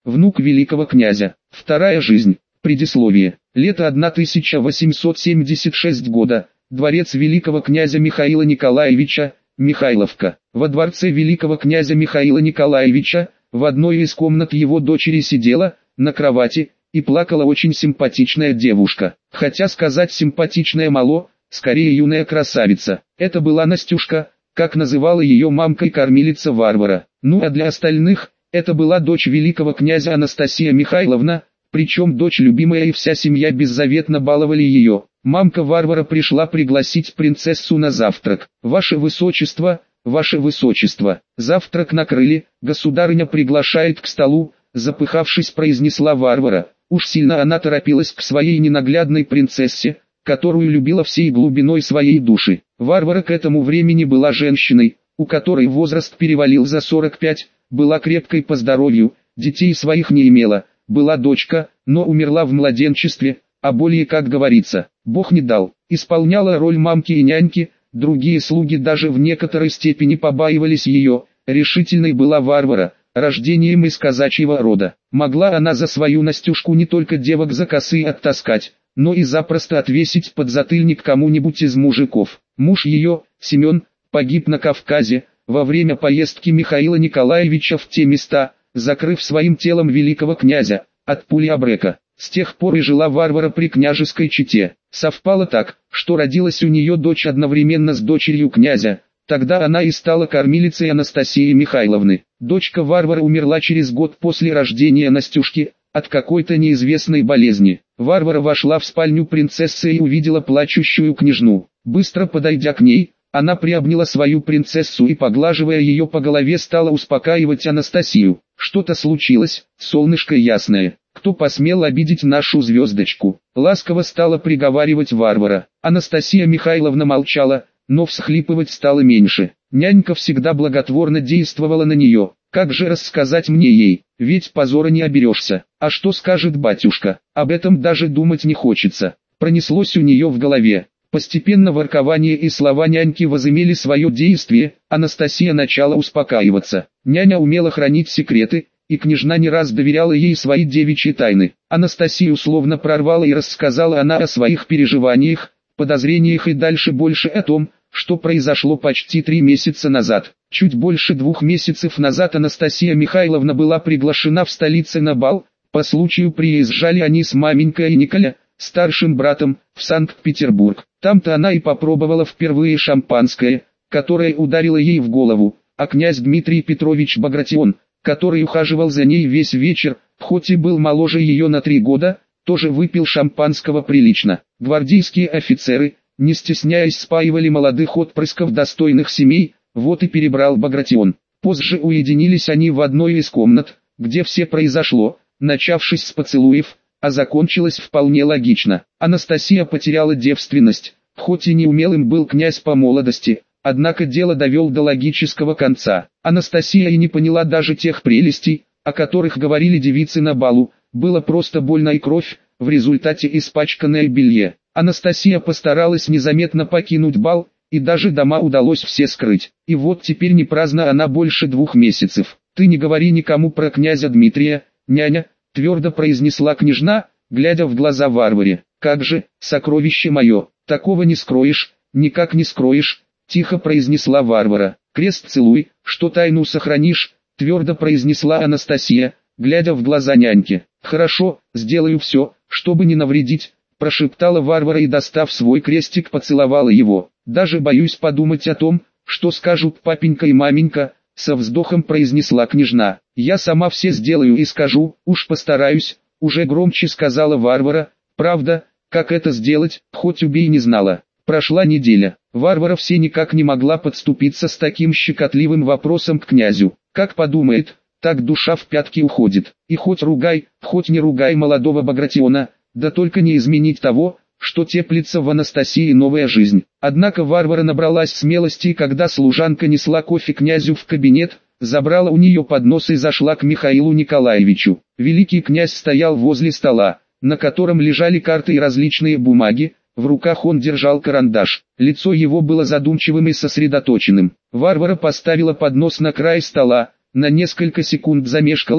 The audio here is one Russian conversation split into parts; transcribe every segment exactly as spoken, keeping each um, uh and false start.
внук великого князя. Вторая жизнь. Предисловие. Лето тысяча восемьсот семьдесят шестого года. Дворец великого князя Михаила Николаевича, Михайловка. Во дворце великого князя Михаила Николаевича, в одной из комнат его дочери сидела, на кровати, и плакала очень симпатичная девушка. Хотя сказать симпатичная мало, скорее юная красавица. Это была Настюшка, как называла ее мамка и кормилица Варвара. Ну а для остальных, это была дочь великого князя Анастасия Михайловна, причем дочь любимая и вся семья беззаветно баловали ее. Мамка Варвара пришла пригласить принцессу на завтрак. «Ваше высочество, ваше высочество, завтрак накрыли, государыня приглашает к столу», запыхавшись произнесла Варвара. Уж сильно она торопилась к своей ненаглядной принцессе, которую любила всей глубиной своей души. Варвара к этому времени была женщиной, у которой возраст перевалил за сорок пять, была крепкой по здоровью, детей своих не имела, была дочка, но умерла в младенчестве, а более, как говорится, Бог не дал. Исполняла роль мамки и няньки, другие слуги даже в некоторой степени побаивались ее. Решительной была Варвара, рождением из казачьего рода. Могла она за свою Настюшку не только девок за косы оттаскать, но и запросто отвесить подзатыльник кому-нибудь из мужиков. Муж ее, Семен, погиб на Кавказе, во время поездки Михаила Николаевича в те места, закрыв своим телом великого князя, от пули Абрека. С тех пор и жила Варвара при княжеской чете. Совпало так, что родилась у нее дочь одновременно с дочерью князя. Тогда она и стала кормилицей Анастасии Михайловны. Дочка Варвары умерла через год после рождения Настюшки, от какой-то неизвестной болезни. Варвара вошла в спальню принцессы и увидела плачущую княжну. Быстро подойдя к ней, она приобняла свою принцессу и, поглаживая ее по голове, стала успокаивать Анастасию. «Что-то случилось, солнышко ясное. Кто посмел обидеть нашу звездочку?» Ласково стала приговаривать Варвара. Анастасия Михайловна молчала, но всхлипывать стало меньше. Нянька всегда благотворно действовала на нее. Как же рассказать мне ей, ведь позора не оберешься. А что скажет батюшка, об этом даже думать не хочется. Пронеслось у нее в голове. Постепенно воркование и слова няньки возымели свое действие, Анастасия начала успокаиваться. Няня умела хранить секреты, и княжна не раз доверяла ей свои девичьи тайны. Анастасию словно прорвала и рассказала она о своих переживаниях, подозрениях и дальше больше о том, что произошло почти три месяца назад. Чуть больше двух месяцев назад Анастасия Михайловна была приглашена в столице на бал, по случаю приезжали они с маменькой и Николя, старшим братом, в Санкт-Петербург. Там-то она и попробовала впервые шампанское, которое ударило ей в голову, а князь Дмитрий Петрович Багратион, который ухаживал за ней весь вечер, хоть и был моложе ее на три года, тоже выпил шампанского прилично. Гвардейские офицеры, не стесняясь, спаивали молодых отпрысков достойных семей, вот и перебрал Багратион. Позже уединились они в одной из комнат, где все произошло, начавшись с поцелуев, а закончилось вполне логично. Анастасия потеряла девственность, хоть и неумелым был князь по молодости, однако дело довел до логического конца. Анастасия и не поняла даже тех прелестей, о которых говорили девицы на балу, было просто больно и кровь, в результате испачканное белье. Анастасия постаралась незаметно покинуть бал, и даже дома удалось все скрыть. И вот теперь не праздна она больше двух месяцев. «Ты не говори никому про князя Дмитрия, няня», — твердо произнесла княжна, глядя в глаза Варваре. «Как же, сокровище мое, такого не скроешь, никак не скроешь», — тихо произнесла Варвара. «Крест целуй, что тайну сохранишь», — твердо произнесла Анастасия, глядя в глаза няньки. «Хорошо, сделаю все, чтобы не навредить», — прошептала Варвара и, достав свой крестик, поцеловала его. «Даже боюсь подумать о том, что скажут папенька и маменька», — со вздохом произнесла княжна. «Я сама все сделаю и скажу, уж постараюсь», — уже громче сказала Варвара. «Правда, как это сделать, хоть убей не знала». Прошла неделя. Варвара все никак не могла подступиться с таким щекотливым вопросом к князю. Как подумает, так душа в пятки уходит. И хоть ругай, хоть не ругай молодого Багратиона, да только не изменить того, что теплится в Анастасии новая жизнь. Однако Варвара набралась смелости, и когда служанка несла кофе князю в кабинет, забрала у нее поднос и зашла к Михаилу Николаевичу. Великий князь стоял возле стола, на котором лежали карты и различные бумаги, в руках он держал карандаш. Лицо его было задумчивым и сосредоточенным. Варвара поставила поднос на край стола, на несколько секунд замешкалась,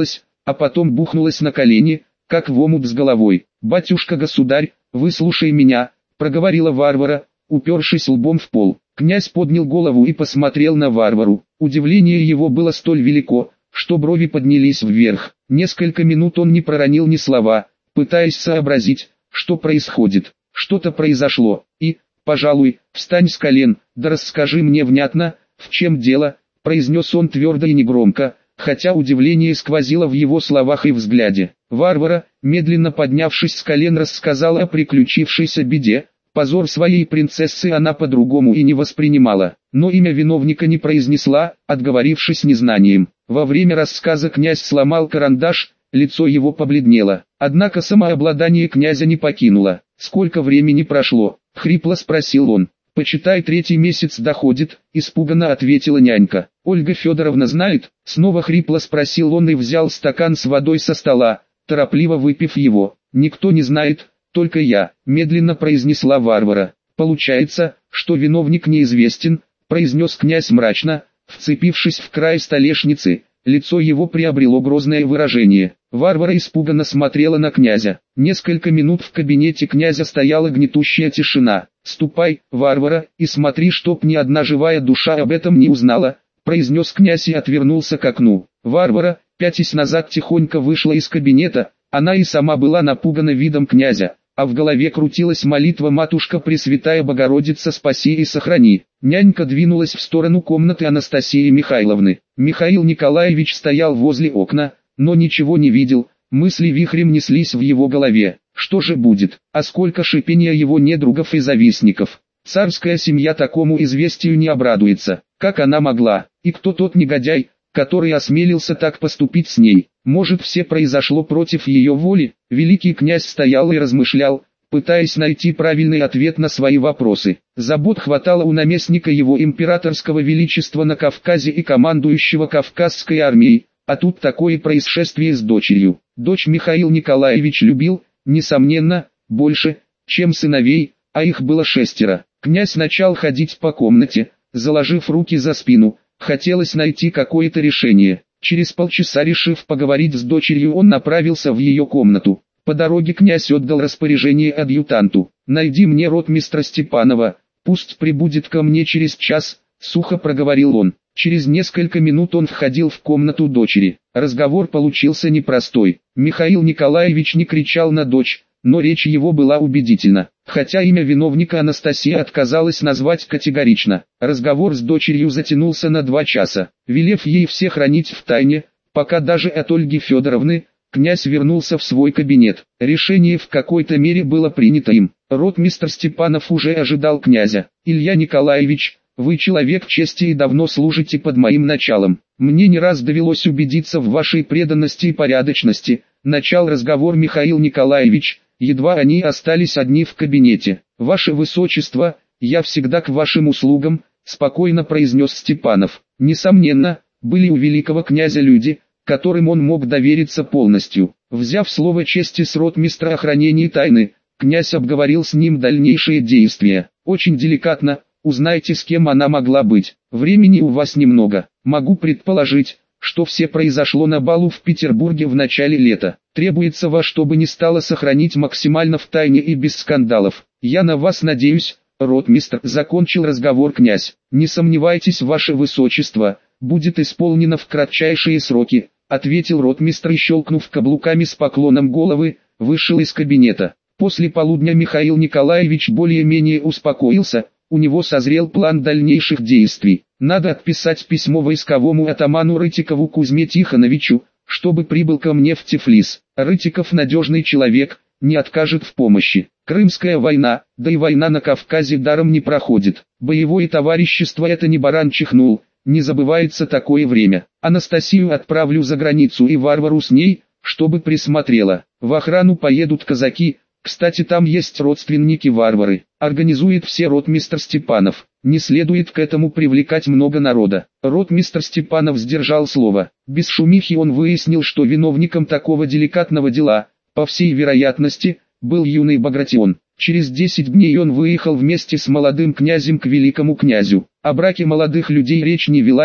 а потом бухнулась на колени, как в омут с головой. «Батюшка-государь, выслушай меня», — проговорила Варвара, упершись лбом в пол. Князь поднял голову и посмотрел на Варвару. Удивление его было столь велико, что брови поднялись вверх. Несколько минут он не проронил ни слова, пытаясь сообразить, что происходит. Что-то произошло, и, пожалуй, встань с колен, да расскажи мне внятно, в чем дело, произнес он твердо и негромко, хотя удивление сквозило в его словах и взгляде. Варвара, медленно поднявшись с колен, рассказала о приключившейся беде. Позор своей принцессы она по-другому и не воспринимала, но имя виновника не произнесла, отговорившись незнанием. Во время рассказа князь сломал карандаш, лицо его побледнело, однако самообладание князя не покинуло. «Сколько времени прошло?» — хрипло спросил он. «Почитай, третий месяц доходит», — испуганно ответила нянька. «Ольга Федоровна знает?» — снова хрипло спросил он и взял стакан с водой со стола, торопливо выпив его. «Никто не знает, только я», — медленно произнесла Варвара. «Получается, что виновник неизвестен», — произнес князь мрачно, вцепившись в край столешницы. Лицо его приобрело грозное выражение. Варвара испуганно смотрела на князя. Несколько минут в кабинете князя стояла гнетущая тишина. «Ступай, Варвара, и смотри, чтоб ни одна живая душа об этом не узнала», — произнес князь и отвернулся к окну. Варвара, пятясь назад, тихонько вышла из кабинета. Она и сама была напугана видом князя, а в голове крутилась молитва «Матушка Пресвятая Богородица, спаси и сохрани». Нянька двинулась в сторону комнаты Анастасии Михайловны. Михаил Николаевич стоял возле окна, но ничего не видел, мысли вихрем неслись в его голове. Что же будет, а сколько шипения его недругов и завистников. Царская семья такому известию не обрадуется, как она могла, и кто тот негодяй, который осмелился так поступить с ней. Может, все произошло против ее воли? Великий князь стоял и размышлял, пытаясь найти правильный ответ на свои вопросы. Забот хватало у наместника его императорского величества на Кавказе и командующего Кавказской армией, а тут такое происшествие с дочерью. Дочь Михаил Николаевич любил, несомненно, больше, чем сыновей, а их было шестеро. Князь начал ходить по комнате, заложив руки за спину. Хотелось найти какое-то решение. Через полчаса, решив поговорить с дочерью, он направился в ее комнату. По дороге князь отдал распоряжение адъютанту. «Найди мне ротмистра Степанова, пусть прибудет ко мне через час», — сухо проговорил он. Через несколько минут он входил в комнату дочери. Разговор получился непростой. Михаил Николаевич не кричал на дочь, но речь его была убедительна. Хотя имя виновника Анастасия отказалась назвать категорично. Разговор с дочерью затянулся на два часа. Велев ей все хранить в тайне, пока даже от Ольги Федоровны, князь вернулся в свой кабинет. Решение в какой-то мере было принято им. Ротмистр Степанов уже ожидал князя. «Илья Николаевич, вы человек чести и давно служите под моим началом. Мне не раз довелось убедиться в вашей преданности и порядочности», — начал разговор Михаил Николаевич. Едва они остались одни в кабинете. «Ваше Высочество, я всегда к вашим услугам», — спокойно произнес Степанов. Несомненно, были у великого князя люди, которым он мог довериться полностью. Взяв слово чести с ротмистра о хранении тайны, князь обговорил с ним дальнейшие действия. «Очень деликатно, узнайте, с кем она могла быть. Времени у вас немного. Могу предположить, что все произошло на балу в Петербурге в начале лета. Требуется во что бы ни стало сохранить максимально в тайне и без скандалов. Я на вас надеюсь, ротмистр», — закончил разговор князь. «Не сомневайтесь, ваше высочество, будет исполнено в кратчайшие сроки», — ответил ротмистр и, щелкнув каблуками с поклоном головы, вышел из кабинета. После полудня Михаил Николаевич более-менее успокоился. У него созрел план дальнейших действий. Надо отписать письмо войсковому атаману Рытикову Кузьме Тихоновичу, чтобы прибыл ко мне в Тифлис. Рытиков надежный человек, не откажет в помощи. Крымская война, да и война на Кавказе даром не проходит. Боевое товарищество — это не баран чихнул, не забывается такое время. Анастасию отправлю за границу и Варвару с ней, чтобы присмотрела. В охрану поедут казаки. Кстати, там есть родственники Варвары. Организует все ротмистр Степанов. Не следует к этому привлекать много народа. Ротмистр Степанов сдержал слово. Без шумихи он выяснил, что виновником такого деликатного дела, по всей вероятности, был юный Багратион. Через десять дней он выехал вместе с молодым князем к великому князю. О браке молодых людей речь не велась,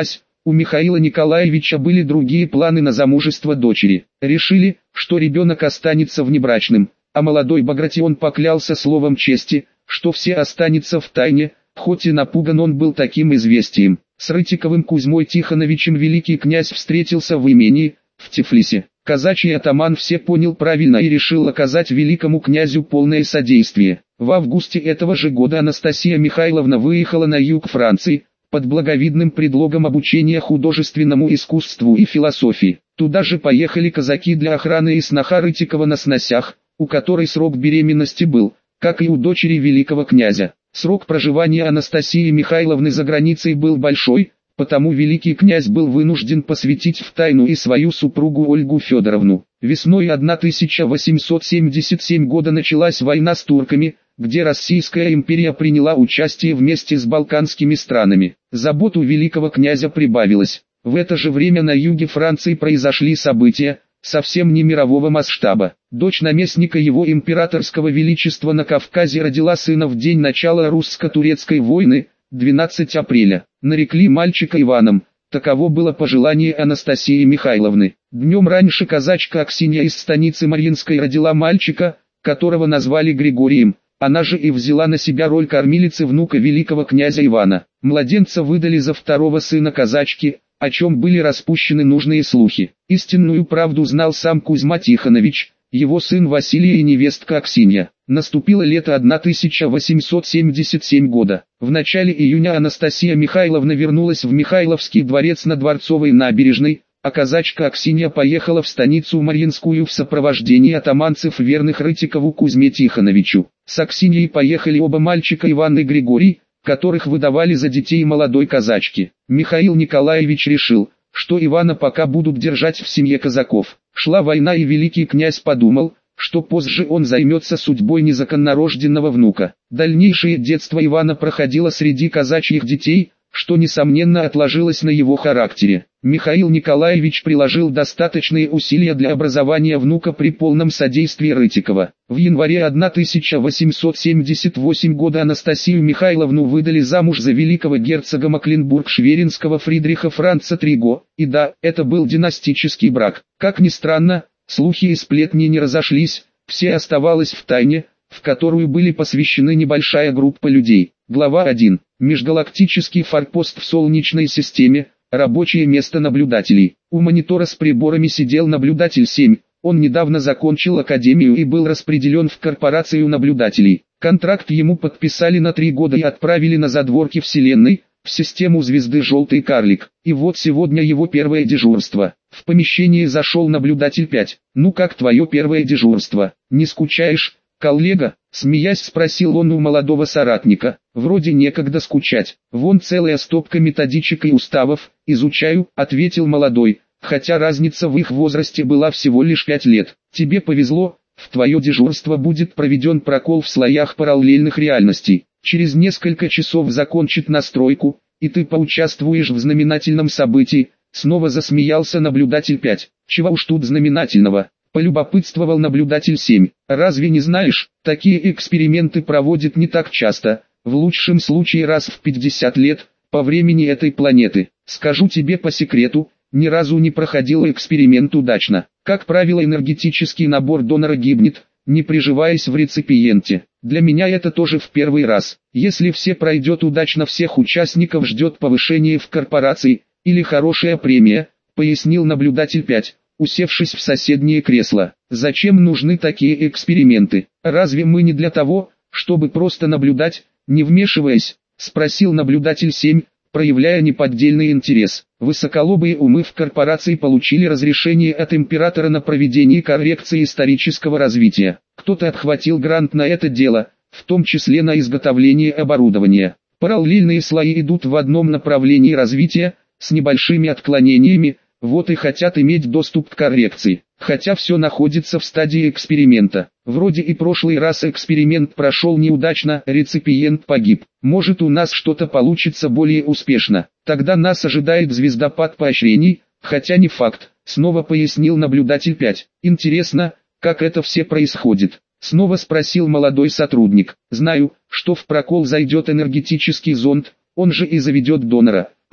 У Михаила Николаевича были другие планы на замужество дочери. Решили, что ребенок останется внебрачным, а молодой Багратион поклялся словом чести, что все останется в тайне, хоть и напуган он был таким известием. С Рытиковым Кузьмой Тихоновичем великий князь встретился в имении, в Тифлисе. Казачий атаман все понял правильно и решил оказать великому князю полное содействие. В августе этого же года Анастасия Михайловна выехала на юг Франции, под благовидным предлогом обучения художественному искусству и философии. Туда же поехали казаки для охраны и сноха Рытикова на сносях, у которой срок беременности был, как и у дочери великого князя. Срок проживания Анастасии Михайловны за границей был большой, потому великий князь был вынужден посвятить в тайну и свою супругу Ольгу Федоровну. Весной тысяча восемьсот семьдесят седьмого года началась война с турками, где Российская империя приняла участие вместе с балканскими странами. Забот у великого князя прибавилось. В это же время на юге Франции произошли события, совсем не мирового масштаба. Дочь наместника его императорского величества на Кавказе родила сына в день начала русско-турецкой войны, двенадцатого апреля. Нарекли мальчика Иваном, таково было пожелание Анастасии Михайловны. Днем раньше казачка Аксинья из станицы Марьинской родила мальчика, которого назвали Григорием. Она же и взяла на себя роль кормилицы внука великого князя Ивана. Младенца выдали за второго сына казачки, о чем были распущены нужные слухи. Истинную правду знал сам Кузьма Тихонович, его сын Василий и невестка Аксинья. Наступило лето тысяча восемьсот семьдесят седьмого года. В начале июня Анастасия Михайловна вернулась в Михайловский дворец на Дворцовой набережной, а казачка Аксинья поехала в станицу Марьинскую в сопровождении атаманцев верных Рытикову Кузьме Тихоновичу. С Аксиньей поехали оба мальчика Иван и Григорий, которых выдавали за детей молодой казачки. Михаил Николаевич решил, что Ивана пока будут держать в семье казаков. Шла война, и великий князь подумал, что позже он займется судьбой незаконнорожденного внука. Дальнейшее детство Ивана проходило среди казачьих детей, что несомненно отложилось на его характере. Михаил Николаевич приложил достаточные усилия для образования внука при полном содействии Рытикова. В январе тысяча восемьсот семьдесят восьмого года Анастасию Михайловну выдали замуж за великого герцога Мекленбург-Шверинского Фридриха Франца Триго, и да, это был династический брак. Как ни странно, слухи и сплетни не разошлись, все оставалось в тайне, в которую были посвящены небольшая группа людей. Глава один. Межгалактический форпост в Солнечной системе. Рабочее место наблюдателей. У монитора с приборами сидел наблюдатель семь. Он недавно закончил академию и был распределен в корпорацию наблюдателей. Контракт ему подписали на три года и отправили на задворки Вселенной, в систему звезды Желтый Карлик. И вот сегодня его первое дежурство. В помещение зашел наблюдатель пять. «Ну как твое первое дежурство? Не скучаешь, коллега?» Смеясь спросил он у молодого соратника. «Вроде некогда скучать. Вон целая стопка методичек и уставов, изучаю», — ответил молодой, хотя разница в их возрасте была всего лишь пять лет. «Тебе повезло, в твое дежурство будет проведен прокол в слоях параллельных реальностей. Через несколько часов закончит настройку, и ты поучаствуешь в знаменательном событии», — снова засмеялся наблюдатель пять. «Чего уж тут знаменательного?» — полюбопытствовал наблюдатель семь. «Разве не знаешь, такие эксперименты проводят не так часто, в лучшем случае раз в пятьдесят лет, по времени этой планеты. Скажу тебе по секрету, ни разу не проходил эксперимент удачно. Как правило, энергетический набор донора гибнет, не приживаясь в реципиенте. Для меня это тоже в первый раз. Если все пройдет удачно, всех участников ждет повышение в корпорации, или хорошая премия», — пояснил наблюдатель пять, усевшись в соседнее кресло. «Зачем нужны такие эксперименты? Разве мы не для того, чтобы просто наблюдать, не вмешиваясь?» — спросил наблюдатель семь, проявляя неподдельный интерес. Высоколобые умы в корпорации получили разрешение от императора на проведение коррекции исторического развития. Кто-то отхватил грант на это дело, в том числе на изготовление оборудования. Параллельные слои идут в одном направлении развития, с небольшими отклонениями, вот и хотят иметь доступ к коррекции. Хотя все находится в стадии эксперимента. Вроде и прошлый раз эксперимент прошел неудачно, реципиент погиб. Может, у нас что-то получится более успешно. Тогда нас ожидает звездопад поощрений, хотя не факт, снова пояснил наблюдатель пять. «Интересно, как это все происходит?» Снова спросил молодой сотрудник. «Знаю, что в прокол зайдет энергетический зонд, он же и заведет донора», —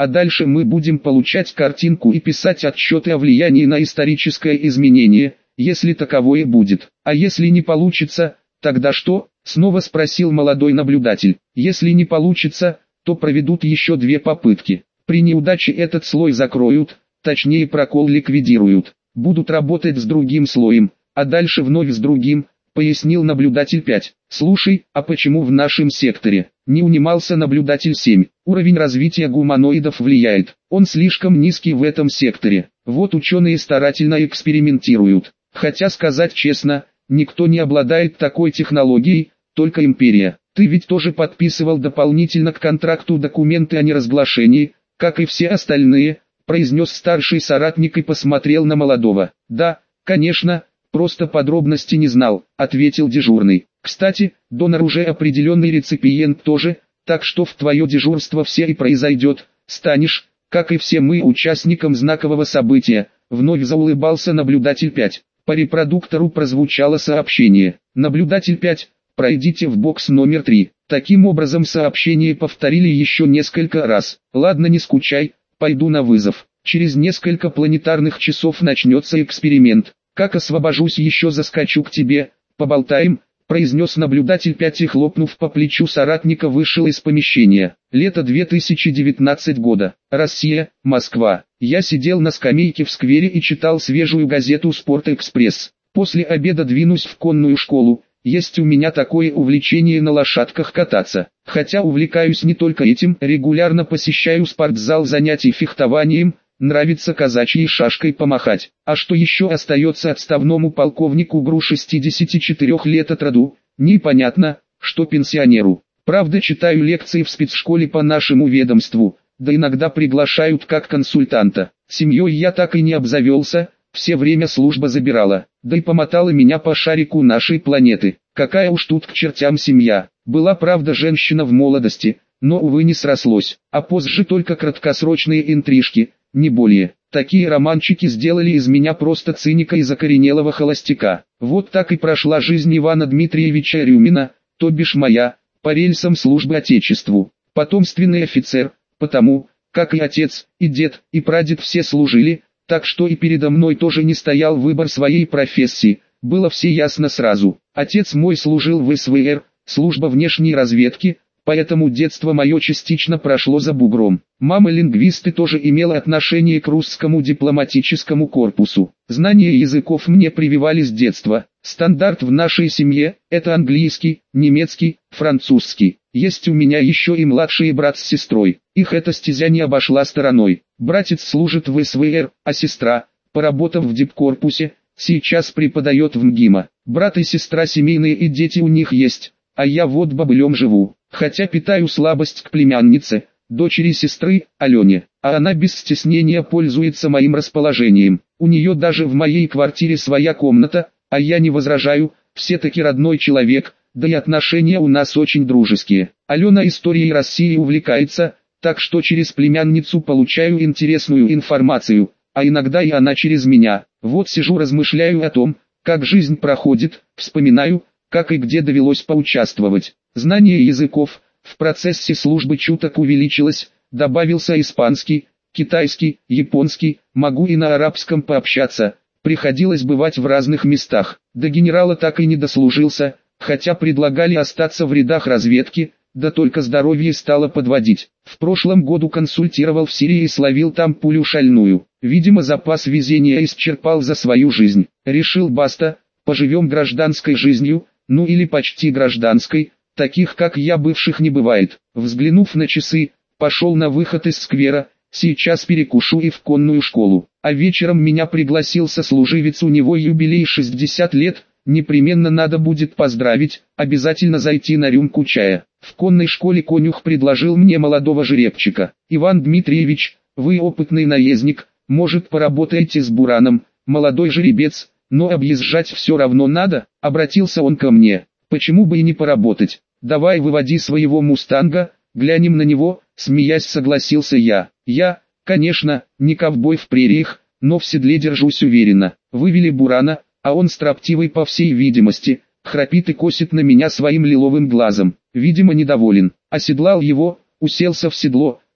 а дальше мы будем получать картинку и писать отчеты о влиянии на историческое изменение, если таковое будет. А если не получится, тогда что? Снова спросил молодой наблюдатель. Если не получится, то проведут еще две попытки. При неудаче этот слой закроют, точнее прокол ликвидируют. Будут работать с другим слоем, а дальше вновь с другим, пояснил наблюдатель пять. Слушай, а почему в нашем секторе? Не унимался наблюдатель семь. Уровень развития гуманоидов влияет. Он слишком низкий в этом секторе. Вот ученые старательно экспериментируют. Хотя сказать честно, никто не обладает такой технологией, только империя. Ты ведь тоже подписывал дополнительно к контракту документы о неразглашении, как и все остальные, произнес старший соратник и посмотрел на молодого. Да, конечно, просто подробности не знал, ответил дежурный. Кстати, донор уже определенный, реципиент тоже, так что в твое дежурство все и произойдет, станешь, как и все мы, участником знакового события, вновь заулыбался наблюдатель пять. По репродуктору прозвучало сообщение. Наблюдатель пять, пройдите в бокс номер три. Таким образом сообщение повторили еще несколько раз. Ладно, не скучай, пойду на вызов. Через несколько планетарных часов начнется эксперимент. Как освобожусь, еще заскочу к тебе, поболтаем, произнес наблюдатель пять и, хлопнув по плечу соратника, вышел из помещения. Лето две тысячи девятнадцатого года. Россия, Москва. Я сидел на скамейке в сквере и читал свежую газету «Спорт-экспресс». После обеда двинусь в конную школу. Есть у меня такое увлечение на лошадках кататься. Хотя увлекаюсь не только этим, регулярно посещаю спортзал, занятий фехтованием, нравится казачьей шашкой помахать. А что еще остается отставному полковнику ГРУ шестидесяти четырёх лет от роду? Непонятно, что пенсионеру. Правда, читаю лекции в спецшколе по нашему ведомству, да иногда приглашают как консультанта. Семьей я так и не обзавелся, все время служба забирала, да и помотала меня по шарику нашей планеты. Какая уж тут к чертям семья. Была, правда, женщина в молодости, но, увы, не срослось. А позже только краткосрочные интрижки, не более. Такие романчики сделали из меня просто циника и закоренелого холостяка. Вот так и прошла жизнь Ивана Дмитриевича Рюмина, то бишь моя, по рельсам службы Отечеству. Потомственный офицер, потому, как и отец, и дед, и прадед все служили, так что и передо мной тоже не стоял выбор своей профессии, было все ясно сразу. Отец мой служил в эс вэ эр, служба внешней разведки, поэтому детство мое частично прошло за бугром. Мама лингвист и тоже имела отношение к русскому дипломатическому корпусу. Знания языков мне прививали с детства. Стандарт в нашей семье – это английский, немецкий, французский. Есть у меня еще и младший брат с сестрой. Их эта стезя не обошла стороной. Братец служит в эс вэ эр, а сестра, поработав в дипкорпусе, сейчас преподает в МГИМО. Брат и сестра семейные и дети у них есть, а я вот бобылем живу. Хотя питаю слабость к племяннице, дочери сестры, Алене, а она без стеснения пользуется моим расположением. У нее даже в моей квартире своя комната, а я не возражаю, все-таки родной человек, да и отношения у нас очень дружеские. Алена историей России увлекается, так что через племянницу получаю интересную информацию, а иногда и она через меня. Вот сижу, размышляю о том, как жизнь проходит, вспоминаю, как и где довелось поучаствовать. Знание языков в процессе службы чуток увеличилось, добавился испанский, китайский, японский, могу и на арабском пообщаться. Приходилось бывать в разных местах. До генерала так и не дослужился, хотя предлагали остаться в рядах разведки, да только здоровье стало подводить. В прошлом году консультировал в Сирии и словил там пулю шальную. Видимо, запас везения исчерпал за свою жизнь. Решил баста, поживем гражданской жизнью, ну или почти гражданской, таких как я бывших не бывает. Взглянув на часы, пошел на выход из сквера, сейчас перекушу и в конную школу. А вечером меня пригласил сослуживец, у него юбилей шестьдесят лет, непременно надо будет поздравить, обязательно зайти на рюмку чая. В конной школе конюх предложил мне молодого жеребчика. Иван Дмитриевич, вы опытный наездник, может поработаете с бураном, молодой жеребец, но объезжать все равно надо, обратился он ко мне. Почему бы и не поработать? Давай выводи своего мустанга, глянем на него, смеясь согласился я. Я, конечно, не ковбой в прериях, но в седле держусь уверенно. Вывели бурана, а он строптивый по всей видимости, храпит и косит на меня своим лиловым глазом. Видимо, недоволен. Оседлал его, уселся в седло,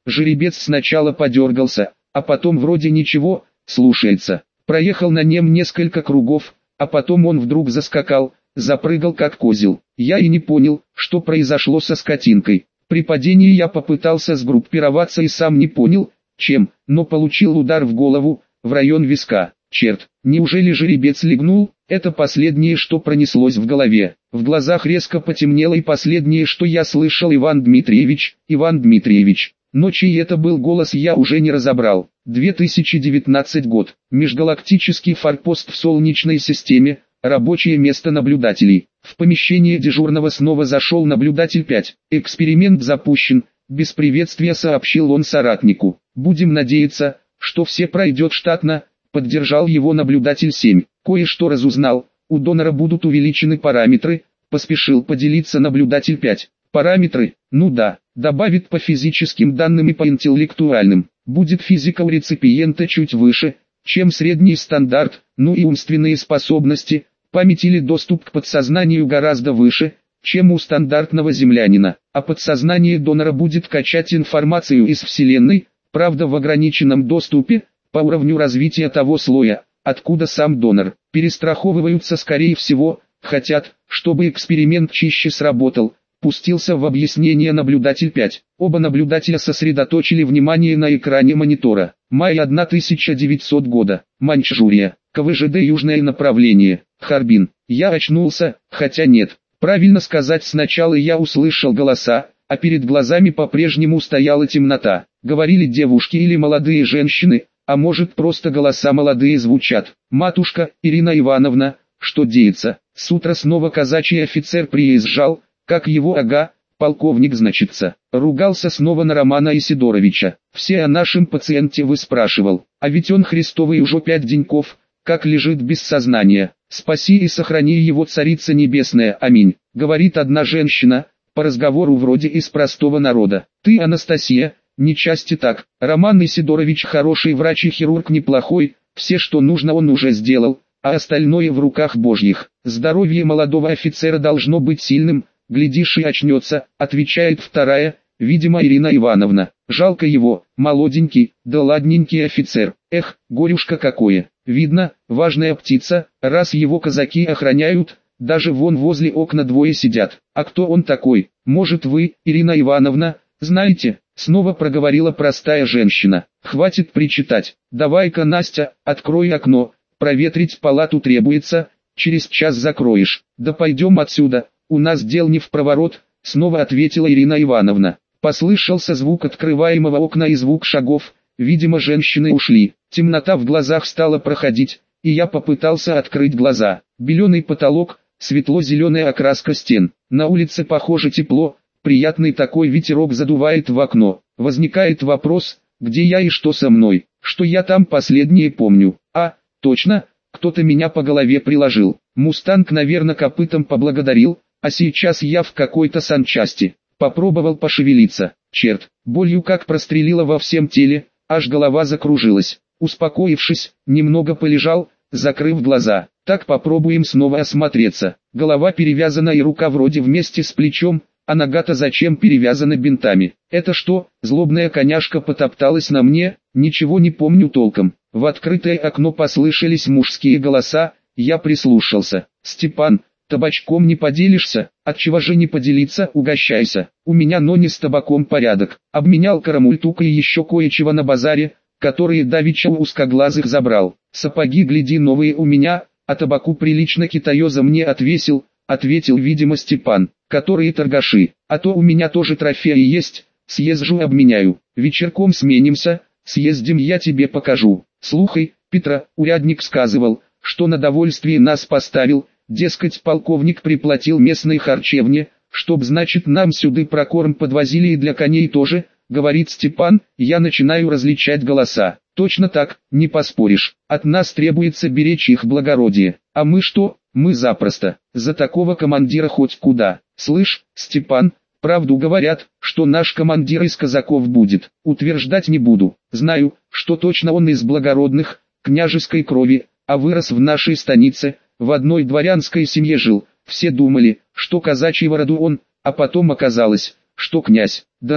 Жеребец сначала подергался, а потом вроде ничего, слушается. Проехал на нем несколько кругов, а потом он вдруг заскакал, запрыгал как козел. Я и не понял, что произошло со скотинкой. При падении я попытался сгруппироваться и сам не понял, чем, но получил удар в голову, в район виска. Черт, неужели жеребец легнул? Это последнее, что пронеслось в голове. В глазах резко потемнело, и последнее, что я слышал: Иван Дмитриевич, Иван Дмитриевич. Но чей это был голос, я уже не разобрал. две тысячи девятнадцатый год. Межгалактический форпост в Солнечной системе. Рабочее место наблюдателей. В помещение дежурного снова зашел наблюдатель пять. Эксперимент запущен. Без приветствия сообщил он соратнику. Будем надеяться, что все пройдет штатно. Поддержал его наблюдатель семь. Кое-что разузнал. У донора будут увеличены параметры. Поспешил поделиться наблюдатель пять. Параметры? Ну да. Добавит по физическим данным и по интеллектуальным. Будет физика у реципиента чуть выше, чем средний стандарт, ну и умственные способности, память или доступ к подсознанию гораздо выше, чем у стандартного землянина. А подсознание донора будет качать информацию из Вселенной, правда в ограниченном доступе, по уровню развития того слоя, откуда сам донор. Перестраховываются скорее всего, хотят, чтобы эксперимент чище сработал. Пустился в объяснение наблюдатель пять. Оба наблюдателя сосредоточили внимание на экране монитора. Май тысяча девятисотого года. Маньчжурия. ка вэ жэ дэ южное направление. Харбин. Я очнулся, хотя нет. Правильно сказать, сначала я услышал голоса, а перед глазами по-прежнему стояла темнота. Говорили девушки или молодые женщины, а может просто голоса молодые звучат. Матушка, Ирина Ивановна, что деется? С утра снова казачий офицер приезжал. Как его ага, полковник значится, ругался снова на Романа Исидоровича. Все о нашем пациенте выспрашивал, а ведь он христовый уже пять деньков, как лежит без сознания. Спаси и сохрани его, Царица Небесная, аминь, говорит одна женщина, по разговору вроде из простого народа. Ты, Анастасия, не части так, Роман Исидорович хороший врач и хирург неплохой, все что нужно он уже сделал, а остальное в руках Божьих. Здоровье молодого офицера должно быть сильным. Глядишь и очнется, отвечает вторая, видимо Ирина Ивановна. Жалко его, молоденький, да ладненький офицер. Эх, горюшка какое. Видно, важная птица, раз его казаки охраняют, даже вон возле окна двое сидят. А кто он такой? Может вы, Ирина Ивановна, знаете? Снова проговорила простая женщина. Хватит причитать. Давай-ка, Настя, открой окно, проветрить палату требуется, через час закроешь. Да пойдем отсюда. «У нас дел не впроворот», — снова ответила Ирина Ивановна. Послышался звук открываемого окна и звук шагов, видимо женщины ушли. Темнота в глазах стала проходить, и я попытался открыть глаза. Беленый потолок, светло-зеленая окраска стен. На улице похоже тепло, приятный такой ветерок задувает в окно. Возникает вопрос, где я и что со мной, что я там последнее помню. А, точно, кто-то меня по голове приложил. Мустанг, наверное, копытом поблагодарил. А сейчас я в какой-то санчасти. Попробовал пошевелиться. Черт, болью как прострелило во всем теле, аж голова закружилась. Успокоившись, немного полежал, закрыв глаза. Так попробуем снова осмотреться. Голова перевязана и рука вроде вместе с плечом, а нога-то зачем перевязана бинтами? Это что, злобная коняшка потопталась на мне? Ничего не помню толком. В открытое окно послышались мужские голоса, я прислушался. Степан, табачком не поделишься? Отчего же не поделиться? Угощайся. У меня, но не с табаком порядок. Обменял карамультука и еще кое-чего на базаре, которые давеча у узкоглазых забрал. Сапоги, гляди, новые у меня, а табаку прилично китаёза мне отвесил, ответил, видимо, Степан. Которые торгаши. А то у меня тоже трофеи есть, съезжу обменяю. Вечерком сменимся, съездим, я тебе покажу. Слухай, Петра, урядник сказывал, что на довольствие нас поставил. Дескать, полковник приплатил местной харчевне, чтоб, значит, нам сюда прокорм подвозили и для коней тоже, говорит Степан. Я начинаю различать голоса. Точно так, не поспоришь. От нас требуется беречь их благородие. А мы что? Мы запросто. За такого командира хоть куда. Слышь, Степан, правду говорят, что наш командир из казаков будет. Утверждать не буду. Знаю, что точно он из благородных, княжеской крови, а вырос в нашей станице. В одной дворянской семье жил, все думали, что казачьего роду он, а потом оказалось, что князь. Да ну,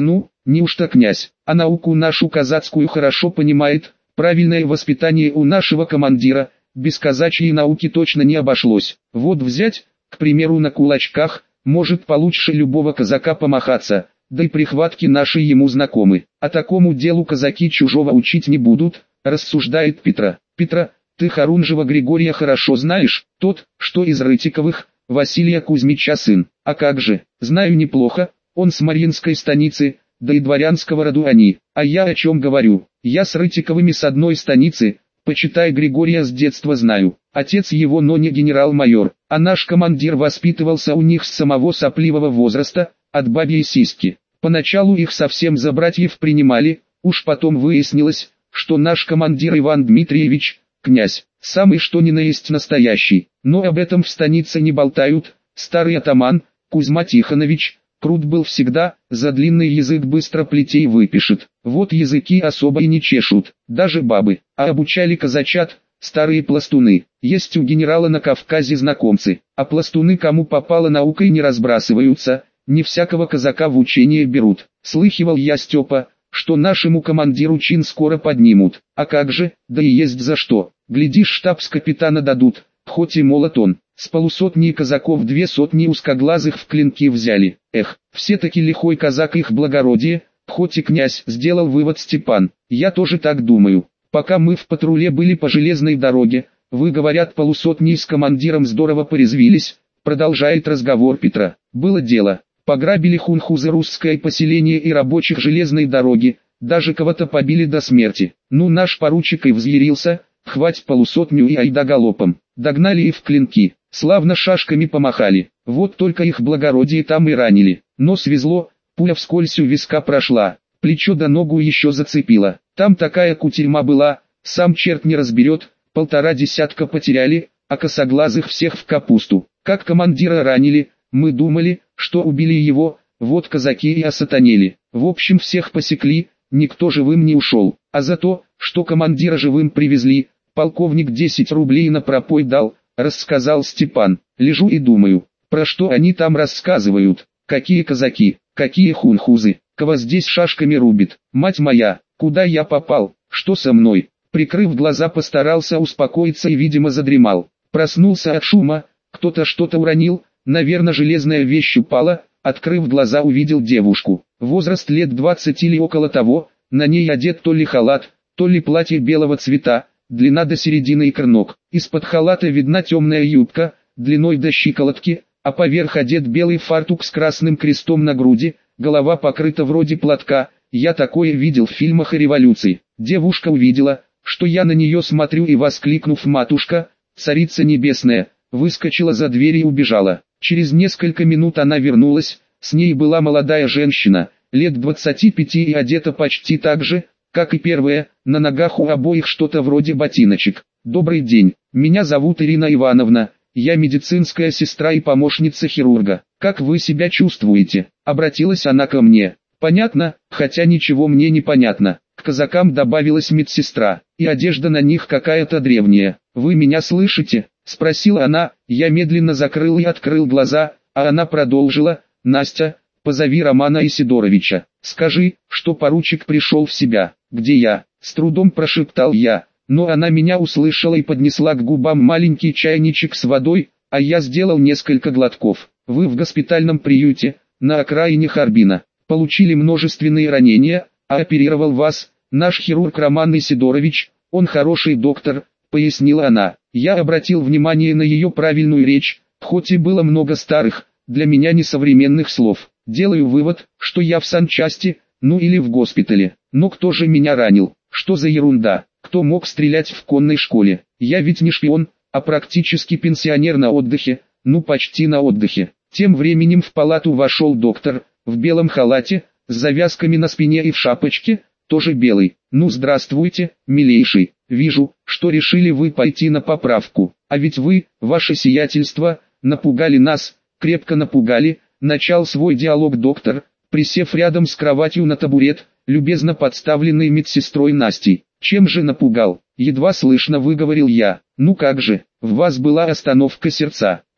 неужто князь, а науку нашу казацкую хорошо понимает, правильное воспитание у нашего командира, без казачьей науки точно не обошлось. Вот взять, к примеру, на кулачках, может получше любого казака помахаться, да и прихватки наши ему знакомы. А такому делу казаки чужого учить не будут, рассуждает Петра. Петра, ты Харунжева Григория хорошо знаешь, тот, что из Рытиковых, Василия Кузьмича сын. А как же, знаю неплохо, он с Марьинской станицы, да и дворянского роду они. А я о чем говорю, я с Рытиковыми с одной станицы, почитай Григория с детства знаю. Отец его но не генерал-майор, а наш командир воспитывался у них с самого сопливого возраста, от бабьей сиськи. Поначалу их совсем за братьев принимали, уж потом выяснилось, что наш командир Иван Дмитриевич, князь, самый что ни на есть настоящий. Но об этом в станице не болтают. Старый атаман, Кузьма Тихонович, крут был всегда, за длинный язык быстро плетей выпишет. Вот языки особо и не чешут, даже бабы. А обучали казачат, старые пластуны. Есть у генерала на Кавказе знакомцы, а пластуны кому попало наукой не разбрасываются, не всякого казака в учение берут. Слыхивал я, Степа, что нашему командиру чин скоро поднимут. А как же, да и есть за что. Глядишь, штабс-капитана дадут, хоть и молод он. С полусотни казаков две сотни узкоглазых в клинки взяли. Эх, все-таки лихой казак их благородие, хоть и князь, сделал вывод Степан. Я тоже так думаю. Пока мы в патруле были по железной дороге, вы, говорят, полусотни с командиром здорово порезвились, продолжает разговор Петра. Было дело. Пограбили хунхузы русское поселение и рабочих железной дороги, даже кого-то побили до смерти. Ну наш поручик и взъярился, хвать полусотню и айда галопом. Догнали и в клинки, славно шашками помахали. Вот только их благородие там и ранили. Но свезло, пуля вскользь у виска прошла, плечо да ногу еще зацепило. Там такая кутерьма была, сам черт не разберет, полтора десятка потеряли, а косоглазых всех в капусту. Как командира ранили, мы думали, что убили его, вот казаки и осатанели. В общем всех посекли, никто живым не ушел. А за то, что командира живым привезли, полковник десять рублей на пропой дал, рассказал Степан. Лежу и думаю, про что они там рассказывают, какие казаки, какие хунхузы, кого здесь шашками рубит. Мать моя, куда я попал, что со мной? Прикрыв глаза, постарался успокоиться и видимо задремал. Проснулся от шума, кто-то что-то уронил, наверное железная вещь упала. Открыв глаза, увидел девушку. Возраст лет двадцать или около того, на ней одет то ли халат, то ли платье белого цвета, длина до середины икр ног. Из-под халата видна темная юбка, длиной до щиколотки, а поверх одет белый фартук с красным крестом на груди, голова покрыта вроде платка. Я такое видел в фильмах о революции. Девушка увидела, что я на нее смотрю и, воскликнув «Матушка, царица небесная», выскочила за дверь и убежала. Через несколько минут она вернулась, с ней была молодая женщина, лет двадцати пяти и одета почти так же, как и первая, на ногах у обоих что-то вроде ботиночек. «Добрый день, меня зовут Ирина Ивановна, я медицинская сестра и помощница хирурга. Как вы себя чувствуете?» Обратилась она ко мне. Понятно, хотя ничего мне не понятно. К казакам добавилась медсестра, и одежда на них какая-то древняя. «Вы меня слышите?» — спросила она. Я медленно закрыл и открыл глаза, а она продолжила: «Настя, позови Романа Исидоровича. Скажи, что поручик пришел в себя». «Где я?» — с трудом прошептал я. Но она меня услышала и поднесла к губам маленький чайничек с водой, а я сделал несколько глотков. «Вы в госпитальном приюте, на окраине Харбина. Получили множественные ранения, а оперировал вас наш хирург Роман Исидорович, он хороший доктор», — пояснила она. Я обратил внимание на ее правильную речь, хоть и было много старых, для меня несовременных слов. Делаю вывод, что я в санчасти, ну или в госпитале. Но кто же меня ранил? Что за ерунда? Кто мог стрелять в конной школе? Я ведь не шпион, а практически пенсионер на отдыхе, ну почти на отдыхе. Тем временем в палату вошел доктор, в белом халате, с завязками на спине и в шапочке, тоже белый. «Ну здравствуйте, милейший, вижу, что решили вы пойти на поправку. А ведь вы, ваше сиятельство, напугали нас, крепко напугали», — начал свой диалог доктор, присев рядом с кроватью на табурет, любезно подставленный медсестрой Настей. «Чем же напугал?» — едва слышно выговорил я. «Ну как же, в вас была остановка сердца.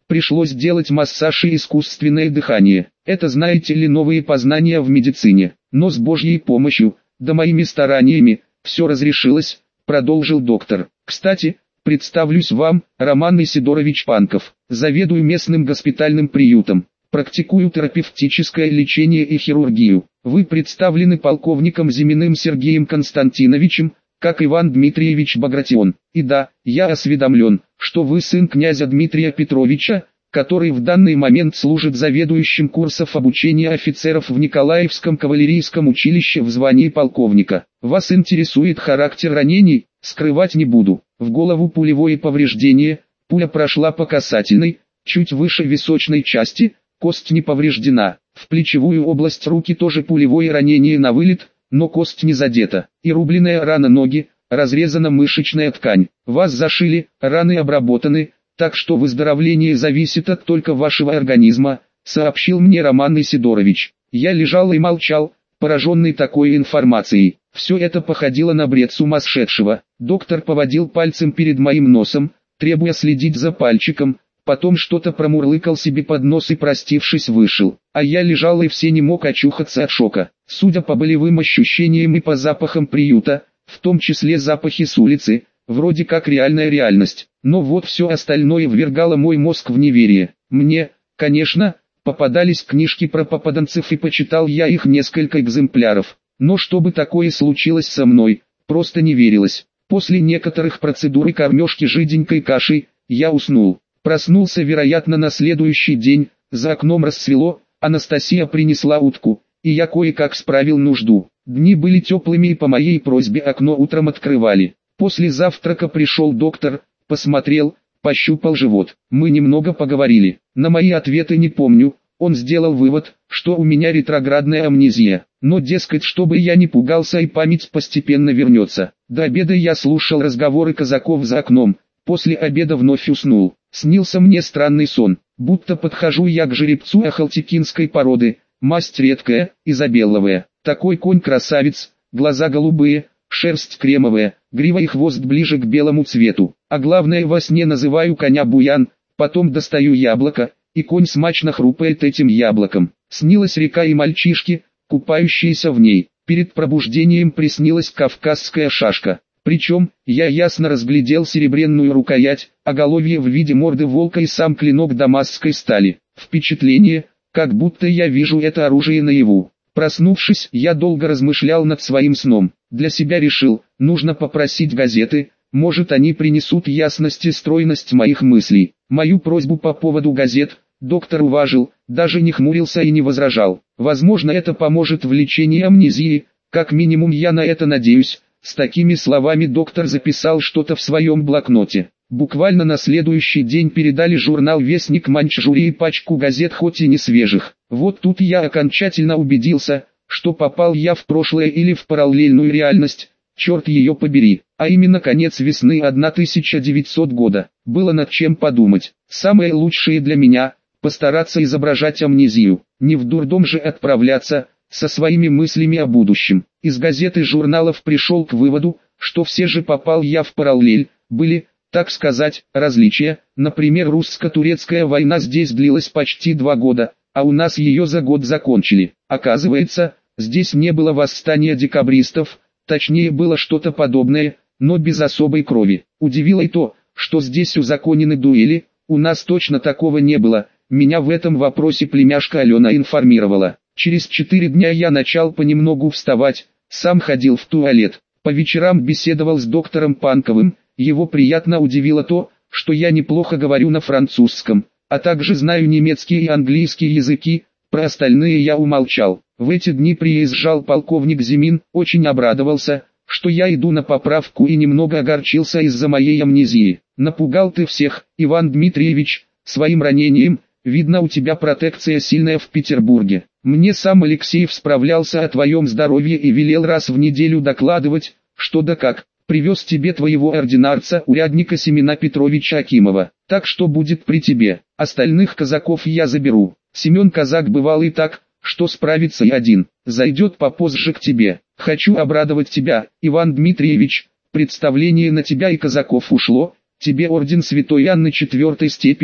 Пришлось делать массаж и искусственное дыхание. Это, знаете ли, новые познания в медицине. Но с Божьей помощью, да моими стараниями, все разрешилось, продолжил доктор. Кстати, представлюсь вам, Роман Исидорович Панков. Заведую местным госпитальным приютом. Практикую терапевтическое лечение и хирургию. Вы представлены полковником Зиминым Сергеем Константиновичем, как Иван Дмитриевич Багратион. И да, я осведомлен, что вы сын князя Дмитрия Петровича, который в данный момент служит заведующим курсов обучения офицеров в Николаевском кавалерийском училище в звании полковника. Вас интересует характер ранений? Скрывать не буду. В голову пулевое повреждение, пуля прошла по касательной, чуть выше височной части, кость не повреждена. В плечевую область руки тоже пулевое ранение на вылет, но кость не задета. И рубленная рана ноги, разрезана мышечная ткань. Вас зашили, раны обработаны, так что выздоровление зависит от только вашего организма, сообщил мне Роман Исидорович. Я лежал и молчал, пораженный такой информацией. Все это походило на бред сумасшедшего. Доктор поводил пальцем перед моим носом, требуя следить за пальчиком, потом что-то промурлыкал себе под нос и, простившись, вышел. А я лежал и все не мог очухаться от шока. Судя по болевым ощущениям и по запахам приюта, в том числе запахи с улицы, вроде как реальная реальность. Но вот все остальное ввергало мой мозг в неверие. Мне, конечно, попадались книжки про попаданцев и почитал я их несколько экземпляров. Но чтобы такое случилось со мной, просто не верилось. После некоторых процедур и кормежки жиденькой кашей, я уснул. Проснулся, вероятно, на следующий день, за окном рассвело, Анастасия принесла утку, и я кое-как справил нужду. Дни были теплыми и по моей просьбе окно утром открывали. После завтрака пришел доктор, посмотрел, пощупал живот. Мы немного поговорили. На мои ответы не помню, он сделал вывод, что у меня ретроградная амнезия. Но, дескать, чтобы я не пугался и память постепенно вернется. До обеда я слушал разговоры казаков за окном, после обеда вновь уснул. Снился мне странный сон, будто подхожу я к жеребцу ахалтекинской породы, масть редкая, изобеловая. Такой конь-красавец, глаза голубые, шерсть кремовая, грива и хвост ближе к белому цвету. А главное, во сне называю коня Буян, потом достаю яблоко, и конь смачно хрупает этим яблоком. Снилась река и мальчишки, купающиеся в ней. Перед пробуждением приснилась кавказская шашка. Причем, я ясно разглядел серебряную рукоять, оголовье в виде морды волка и сам клинок дамасской стали. Впечатление, как будто я вижу это оружие наяву. Проснувшись, я долго размышлял над своим сном. Для себя решил, нужно попросить газеты, может они принесут ясность и стройность моих мыслей. Мою просьбу по поводу газет доктор уважил, даже не хмурился и не возражал. Возможно, это поможет в лечении амнезии, как минимум я на это надеюсь. С такими словами доктор записал что-то в своем блокноте. Буквально на следующий день передали журнал «Вестник Маньчжурии» и пачку газет, хоть и не свежих. Вот тут я окончательно убедился, что попал я в прошлое или в параллельную реальность, черт ее побери. А именно конец весны тысяча девятисотого года. Было над чем подумать. Самое лучшее для меня – постараться изображать амнезию. Не в дурдом же отправляться, со своими мыслями о будущем. Из газет и журналов пришел к выводу, что все же попал я в параллель, были, так сказать, различия. Например, русско-турецкая война здесь длилась почти два года, а у нас ее за год закончили. Оказывается, здесь не было восстания декабристов, точнее было что-то подобное, но без особой крови. Удивило и то, что здесь узаконены дуэли, у нас точно такого не было, меня в этом вопросе племяшка Алена информировала. Через четыре дня я начал понемногу вставать, сам ходил в туалет, по вечерам беседовал с доктором Панковым, его приятно удивило то, что я неплохо говорю на французском, а также знаю немецкий и английский языки, про остальные я умолчал. В эти дни приезжал полковник Зимин, очень обрадовался, что я иду на поправку и немного огорчился из-за моей амнезии. Напугал ты всех, Иван Дмитриевич, своим ранением, видно у тебя протекция сильная в Петербурге. Мне сам Алексеев справлялся о твоем здоровье и велел раз в неделю докладывать, что да как, привез тебе твоего ординарца, урядника Семена Петровича Акимова, так что будет при тебе, остальных казаков я заберу. Семен казак бывал и так, что справится и один, зайдет попозже к тебе. Хочу обрадовать тебя, Иван Дмитриевич, представление на тебя и казаков ушло, тебе орден Святой Анны четвертой степени,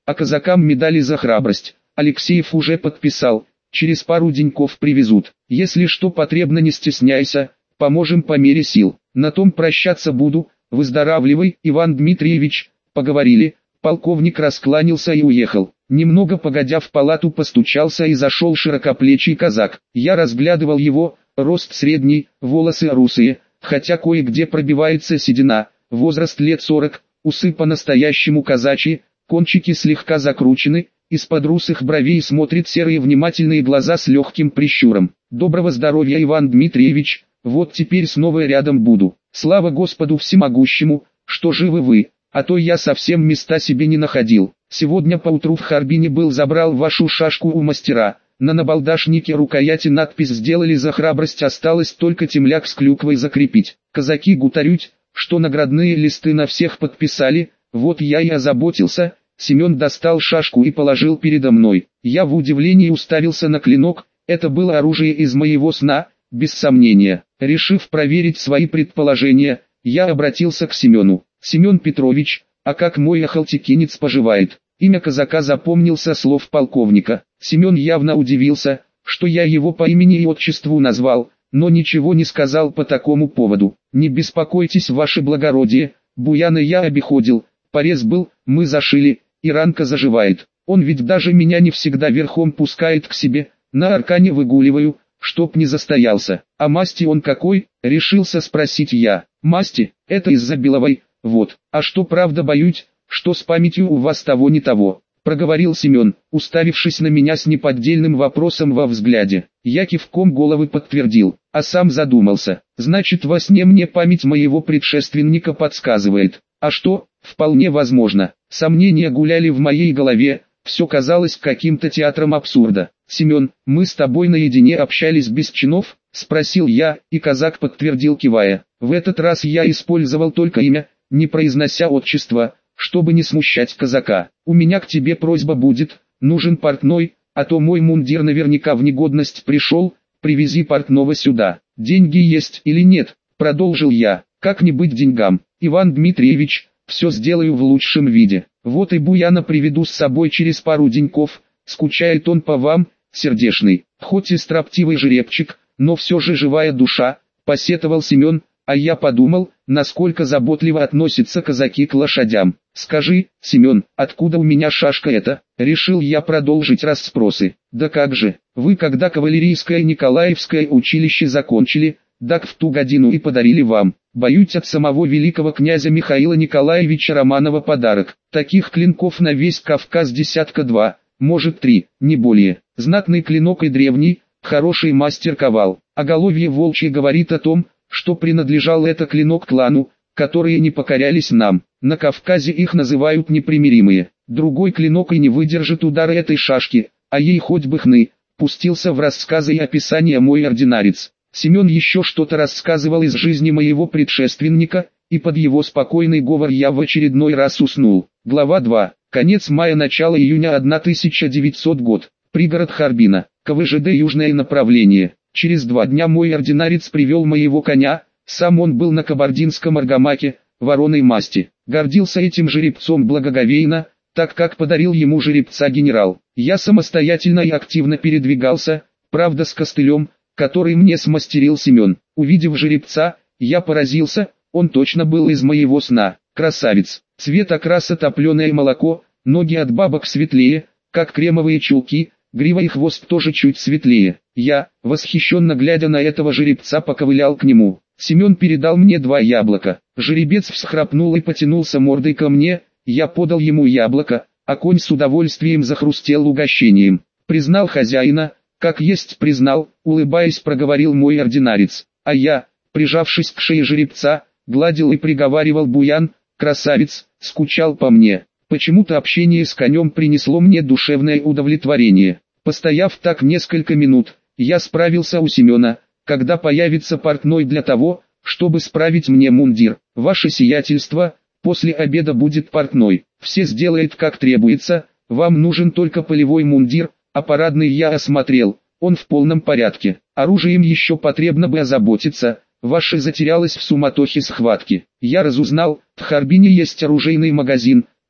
а казакам медали за храбрость. Алексеев уже подписал, через пару деньков привезут. Если что потребно, не стесняйся, поможем по мере сил. На том прощаться буду, выздоравливай, Иван Дмитриевич. Поговорили, полковник раскланялся и уехал. Немного погодя в палату постучался и зашел широкоплечий казак. Я разглядывал его, рост средний, волосы русые, хотя кое-где пробивается седина, возраст лет сорок, усы по-настоящему казачьи, кончики слегка закручены, из-под русых бровей смотрят серые внимательные глаза с легким прищуром. «Доброго здоровья, Иван Дмитриевич, вот теперь снова рядом буду. Слава Господу Всемогущему, что живы вы, а то я совсем места себе не находил. Сегодня поутру в Харбине был, забрал вашу шашку у мастера. На набалдашнике рукояти надпись сделали, за храбрость осталось только темляк с клюквой закрепить. Казаки гутарють, что наградные листы на всех подписали, вот я и озаботился». Семен достал шашку и положил передо мной. Я в удивлении уставился на клинок, это было оружие из моего сна, без сомнения. Решив проверить свои предположения, я обратился к Семену. «Семен Петрович, а как мой ахалтекинец поживает?» Имя казака запомнил со слов полковника. Семен явно удивился, что я его по имени и отчеству назвал, но ничего не сказал по такому поводу. «Не беспокойтесь, ваше благородие, буяна я обиходил, порез был, мы зашили, и ранка заживает. Он ведь даже меня не всегда верхом пускает к себе, на аркане выгуливаю, чтоб не застоялся. А масти он какой?» — решился спросить я. «Масти, это из-за беловой, вот, а что правда боюсь, что с памятью у вас того не того», — проговорил Семен, уставившись на меня с неподдельным вопросом во взгляде. Я кивком головы подтвердил, а сам задумался. «Значит, во сне мне память моего предшественника подсказывает. А что, вполне возможно». Сомнения гуляли в моей голове, все казалось каким-то театром абсурда. «Семен, мы с тобой наедине общались без чинов?» — спросил я, и казак подтвердил, кивая. В этот раз я использовал только имя, не произнося отчества, чтобы не смущать казака. «У меня к тебе просьба будет, нужен портной, а то мой мундир наверняка в негодность пришел, привези портного сюда». «Деньги есть или нет?» — продолжил я. «Как не быть деньгам, Иван Дмитриевич, все сделаю в лучшем виде. Вот и буяна приведу с собой через пару деньков, скучает он по вам, сердешный, хоть и строптивый жеребчик, но все же живая душа», — посетовал Семен, а я подумал, насколько заботливо относятся казаки к лошадям. «Скажи, Семен, откуда у меня шашка эта?» — решил я продолжить расспросы. «Да как же, вы когда кавалерийское Николаевское училище закончили, так в ту годину и подарили вам. Боюсь, от самого великого князя Михаила Николаевича Романова подарок. Таких клинков на весь Кавказ десятка два, может три, не более. Знатный клинок и древний, хороший мастер ковал. Оголовье волчье говорит о том, что принадлежал это клинок клану, которые не покорялись нам. На Кавказе их называют непримиримые. Другой клинок и не выдержит удара этой шашки, а ей хоть бы хны». Пустился в рассказы и описания мой ординарец. Семен еще что-то рассказывал из жизни моего предшественника, и под его спокойный говор я в очередной раз уснул. Глава два. Конец мая, начало июня тысяча девятисотого год. Пригород Харбина. ка вэ жэ дэ южное направление. Через два дня мой ординарец привел моего коня, сам он был на кабардинском аргамаке, вороной масти. Гордился этим жеребцом благоговейно, так как подарил ему жеребца генерал. Я самостоятельно и активно передвигался, правда с костылем, который мне смастерил Семен. Увидев жеребца, я поразился, он точно был из моего сна. Красавец, цвет окраса топленое молоко, ноги от бабок светлее, как кремовые чулки, грива и хвост тоже чуть светлее. Я, восхищенно глядя на этого жеребца, поковылял к нему. Семен передал мне два яблока. Жеребец всхрапнул и потянулся мордой ко мне, я подал ему яблоко, а конь с удовольствием захрустел угощением. Признал хозяина, как есть признал, улыбаясь, проговорил мой ординарец. А я, прижавшись к шее жеребца, гладил и приговаривал: «Буян, красавец, скучал по мне». Почему-то общение с конем принесло мне душевное удовлетворение. Постояв так несколько минут, я справился у Семена, когда появится портной для того, чтобы справить мне мундир. «Ваше сиятельство, после обеда будет портной, все сделает как требуется, вам нужен только полевой мундир, а парадный я осмотрел, он в полном порядке. Оружием еще потребно бы озаботиться, ваше затерялось в суматохе схватки. Я разузнал, в Харбине есть оружейный магазин,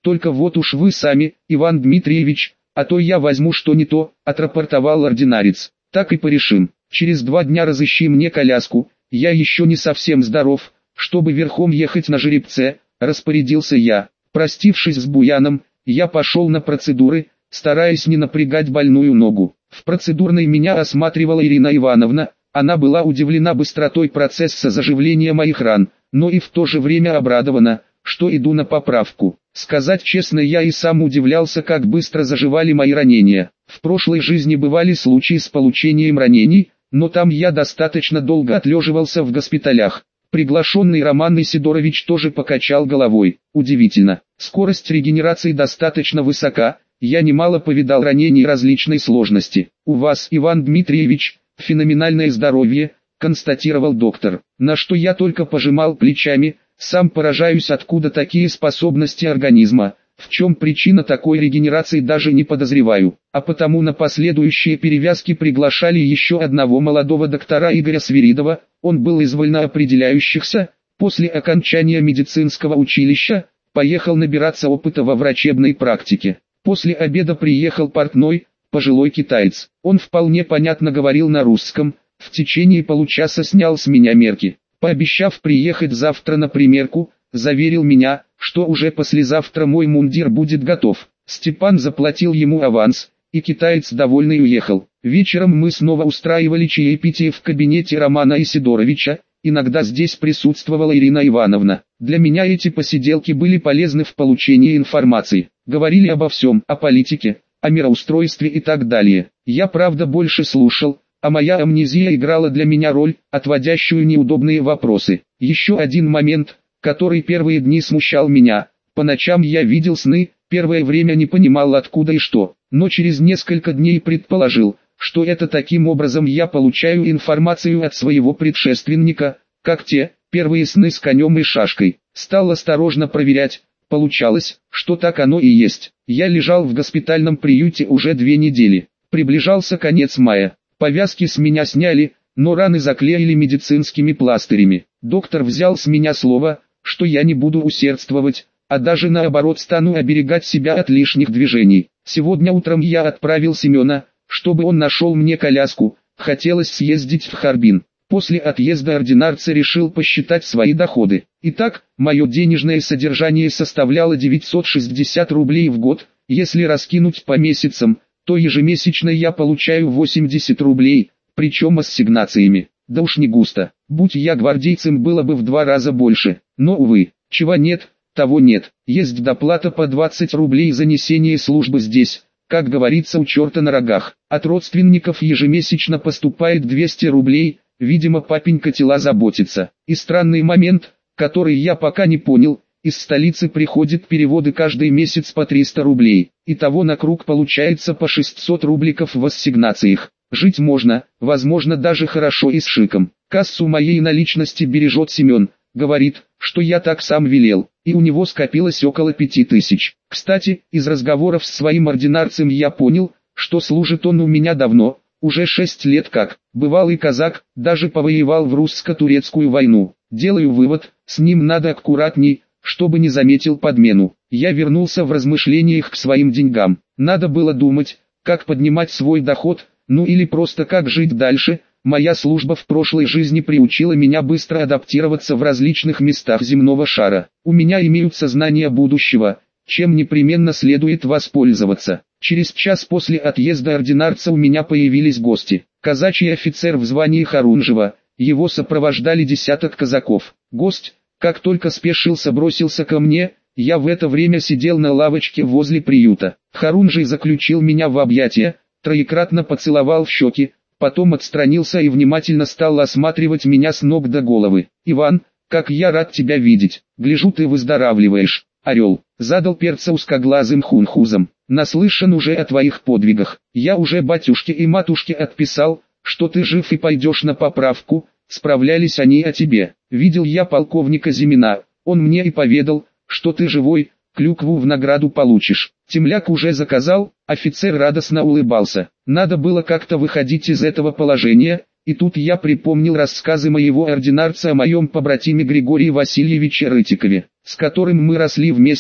только вот уж вы сами, Иван Дмитриевич, а то я возьму что не то, отрапортовал ординарец. Так и порешим. Через два дня разыщи мне коляску, я еще не совсем здоров, чтобы верхом ехать на жеребце, распорядился я. Простившись с Буяном, я пошел на процедуры, стараясь не напрягать больную ногу. В процедурной меня осматривала Ирина Ивановна, она была удивлена быстротой процесса заживления моих ран, но и в то же время обрадована, что иду на поправку. Сказать честно, я и сам удивлялся, как быстро заживали мои ранения. В прошлой жизни бывали случаи с получением ранений, но там я достаточно долго отлеживался в госпиталях. Приглашенный Роман Исидорович тоже покачал головой. Удивительно, скорость регенерации достаточно высока, я немало повидал ранений различной сложности. У вас, Иван Дмитриевич, феноменальное здоровье, констатировал доктор, на что я только пожимал плечами. Сам поражаюсь, откуда такие способности организма, в чем причина такой регенерации даже не подозреваю, а потому на последующие перевязки приглашали еще одного молодого доктора Игоря Свиридова, он был из вольноопределяющихся, после окончания медицинского училища, поехал набираться опыта во врачебной практике. После обеда приехал портной, пожилой китаец, он вполне понятно говорил на русском, в течение получаса снял с меня мерки. Пообещав приехать завтра на примерку, заверил меня, что уже послезавтра мой мундир будет готов. Степан заплатил ему аванс, и китаец довольный уехал. Вечером мы снова устраивали чаепитие в кабинете Романа Исидоровича, иногда здесь присутствовала Ирина Ивановна. Для меня эти посиделки были полезны в получении информации. Говорили обо всем, о политике, о мироустройстве и так далее. Я правда больше слушал, а моя амнезия играла для меня роль, отводящую неудобные вопросы. Еще один момент, который первые дни смущал меня. По ночам я видел сны, первое время не понимал откуда и что, но через несколько дней предположил, что это таким образом я получаю информацию от своего предшественника, как те, первые сны с конем и шашкой. Стал осторожно проверять, получалось, что так оно и есть. Я лежал в госпитальном приюте уже две недели, приближался конец мая. Повязки с меня сняли, но раны заклеили медицинскими пластырями. Доктор взял с меня слово, что я не буду усердствовать, а даже наоборот стану оберегать себя от лишних движений. Сегодня утром я отправил Семена, чтобы он нашел мне коляску, хотелось съездить в Харбин. После отъезда ординарца решил посчитать свои доходы. Итак, мое денежное содержание составляло девятьсот шестьдесят рублей в год, если раскинуть по месяцам, то ежемесячно я получаю восемьдесят рублей, причем ассигнациями. Да уж не густо. Будь я гвардейцем, было бы в два раза больше. Но увы, чего нет, того нет. Есть доплата по двадцать рублей за несение службы здесь, как говорится, у черта на рогах. От родственников ежемесячно поступает двести рублей, видимо папенька тела заботится. И странный момент, который я пока не понял, из столицы приходят переводы каждый месяц по триста рублей. Итого на круг получается по шестьсот рубликов в ассигнациях. Жить можно, возможно даже хорошо и с шиком. Кассу моей наличности бережет Семен, говорит, что я так сам велел, и у него скопилось около пяти тысяч. Кстати, из разговоров с своим ординарцем я понял, что служит он у меня давно, уже шесть лет как, бывалый казак, даже повоевал в русско-турецкую войну. Делаю вывод, с ним надо аккуратней, чтобы не заметил подмену. Я вернулся в размышлениях к своим деньгам. Надо было думать, как поднимать свой доход, ну или просто как жить дальше. Моя служба в прошлой жизни приучила меня быстро адаптироваться в различных местах земного шара. У меня имеются знания будущего, чем непременно следует воспользоваться. Через час после отъезда ординарца у меня появились гости. Казачий офицер в звании Харунжева, его сопровождали десяток казаков. Гость, как только спешился, бросился ко мне, я в это время сидел на лавочке возле приюта. Харунжий заключил меня в объятия, троекратно поцеловал в щеки, потом отстранился и внимательно стал осматривать меня с ног до головы. «Иван, как я рад тебя видеть, гляжу, ты выздоравливаешь, орел», задал перца узкоглазым хунхузом. «Наслышан уже о твоих подвигах, я уже батюшке и матушке отписал, что ты жив и пойдешь на поправку, справлялись они о тебе. Видел я полковника Зимина, он мне и поведал, что ты живой, клюкву в награду получишь. Темляк уже заказал». Офицер радостно улыбался. Надо было как-то выходить из этого положения, и тут я припомнил рассказы моего ординарца о моем побратиме Григории Васильевиче Рытикове, с которым мы росли вместе.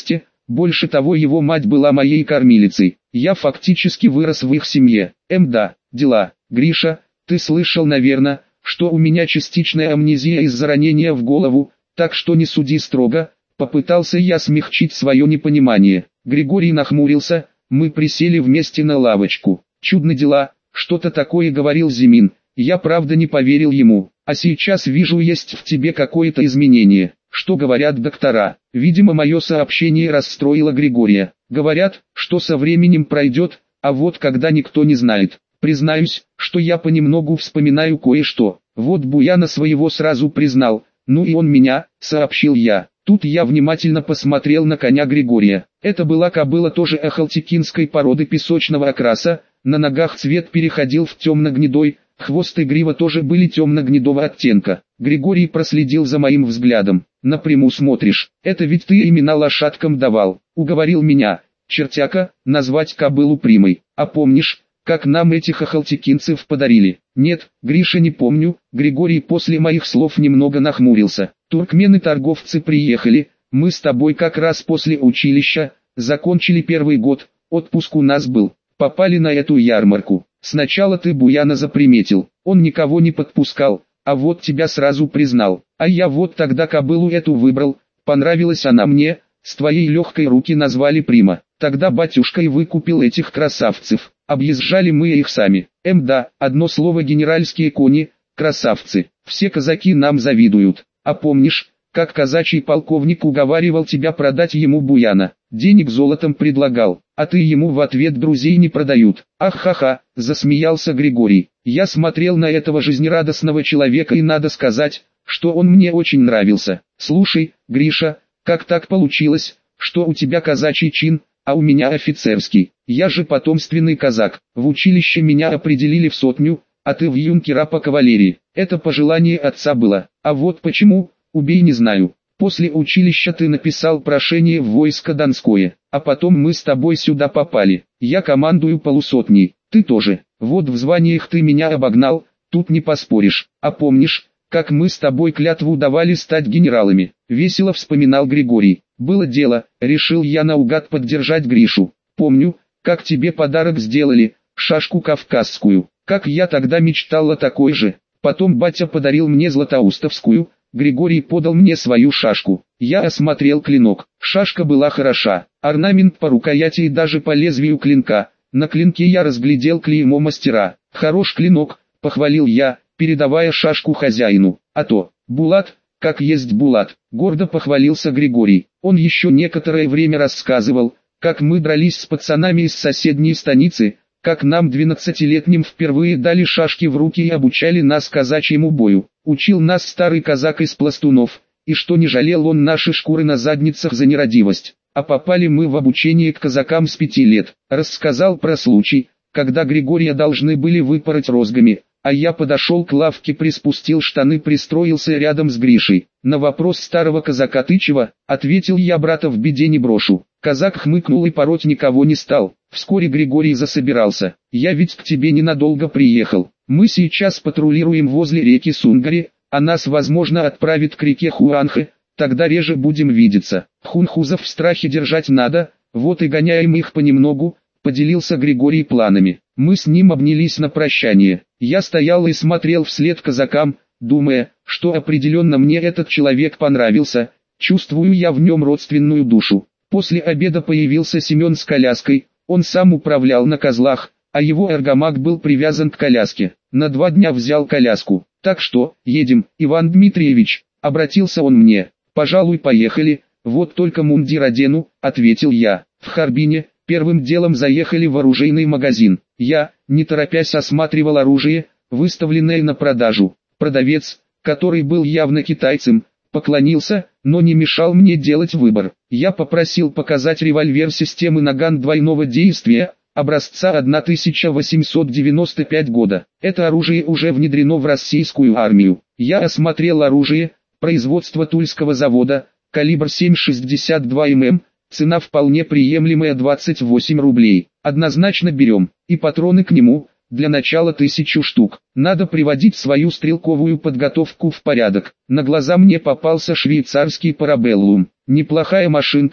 Больше того, его мать была моей кормилицей. Я фактически вырос в их семье. Эм да, дела. Гриша, ты слышал, наверное, что у меня частичная амнезия из-за ранения в голову, так что не суди строго. Попытался я смягчить свое непонимание. Григорий нахмурился, мы присели вместе на лавочку. Чудно дела, что-то такое говорил Зимин. Я правда не поверил ему, а сейчас вижу, есть в тебе какое-то изменение. Что говорят доктора? Видимо, мое сообщение расстроило Григория. Говорят, что со временем пройдет, а вот когда никто не знает. Признаюсь, что я понемногу вспоминаю кое-что. Вот Буяна своего сразу признал, ну и он меня, сообщил я. Тут я внимательно посмотрел на коня Григория. Это была кобыла тоже ахалтекинской породы песочного окраса, на ногах цвет переходил в темно-гнедой, хвост и грива тоже были темно-гнедого оттенка. Григорий проследил за моим взглядом. Напрямую смотришь, это ведь ты имена лошадкам давал. Уговорил меня, чертяка, назвать кобылу Примой. А помнишь, как нам этих ахалтекинцев подарили? Нет, Гриша, не помню. Григорий после моих слов немного нахмурился. Туркмены-торговцы приехали, мы с тобой как раз после училища, закончили первый год, отпуск у нас был. Попали на эту ярмарку. Сначала ты Буяна заприметил, он никого не подпускал, а вот тебя сразу признал. А я вот тогда кобылу эту выбрал, понравилась она мне, с твоей легкой руки назвали Прима. Тогда батюшка и выкупил этих красавцев, объезжали мы их сами. Эм да, одно слово, генеральские кони, красавцы, все казаки нам завидуют. А помнишь, как казачий полковник уговаривал тебя продать ему Буяна? Денег золотом предлагал, а ты ему в ответ друзей не продают. Ах-ха-ха, засмеялся Григорий. Я смотрел на этого жизнерадостного человека и надо сказать, что он мне очень нравился. Слушай, Гриша, как так получилось, что у тебя казачий чин, а у меня офицерский? Я же потомственный казак, в училище меня определили в сотню, а ты в юнкера по кавалерии. Это пожелание отца было. А вот почему, убей не знаю. После училища ты написал прошение в войско Донское, а потом мы с тобой сюда попали. Я командую полусотней, ты тоже. Вот в званиях ты меня обогнал, тут не поспоришь. А помнишь, как мы с тобой клятву давали стать генералами? Весело вспоминал Григорий. Было дело, решил я наугад поддержать Гришу. Помню, как тебе подарок сделали, шашку кавказскую. Как я тогда мечтал о такой же. Потом батя подарил мне златоустовскую, Григорий подал мне свою шашку. Я осмотрел клинок. Шашка была хороша. Орнамент по рукояти и даже по лезвию клинка. На клинке я разглядел клеймо мастера. Хорош клинок, похвалил я, передавая шашку хозяину. А то, Булат, как есть Булат, гордо похвалился Григорий. Он еще некоторое время рассказывал, как мы дрались с пацанами из соседней станицы, как нам двенадцатилетним впервые дали шашки в руки и обучали нас казачьему бою. Учил нас старый казак из пластунов, и что не жалел он наши шкуры на задницах за нерадивость. А попали мы в обучение к казакам с пяти лет. Рассказал про случай, когда Григория должны были выпороть розгами, а я подошел к лавке, приспустил штаны, пристроился рядом с Гришей. На вопрос старого казака: ты чего? Ответил я: брата в беде не брошу. Казак хмыкнул и пороть никого не стал. Вскоре Григорий засобирался. Я ведь к тебе ненадолго приехал. Мы сейчас патрулируем возле реки Сунгари, а нас возможно отправят к реке Хуанхэ, тогда реже будем видеться. Хунхузов в страхе держать надо, вот и гоняем их понемногу, поделился Григорий планами. Мы с ним обнялись на прощание. Я стоял и смотрел вслед казакам, думая, что определенно мне этот человек понравился, чувствую я в нем родственную душу. После обеда появился Семен с коляской, он сам управлял на козлах, а его аргамак был привязан к коляске. На два дня взял коляску. Так что, едем, Иван Дмитриевич, обратился он мне. Пожалуй, поехали, вот только мундир одену, ответил я. В Харбине, первым делом заехали в оружейный магазин. Я, не торопясь, осматривал оружие, выставленное на продажу. Продавец, который был явно китайцем, поклонился, но не мешал мне делать выбор. Я попросил показать револьвер системы Наган двойного действия, образца тысяча восемьсот девяносто пятого года. Это оружие уже внедрено в российскую армию. Я осмотрел оружие, производство Тульского завода, калибр семь шестьдесят два миллиметра, цена вполне приемлемая, двадцать восемь рублей. Однозначно берем, и патроны к нему, для начала тысячу штук. Надо приводить свою стрелковую подготовку в порядок. На глаза мне попался швейцарский парабеллум. Неплохая машинка,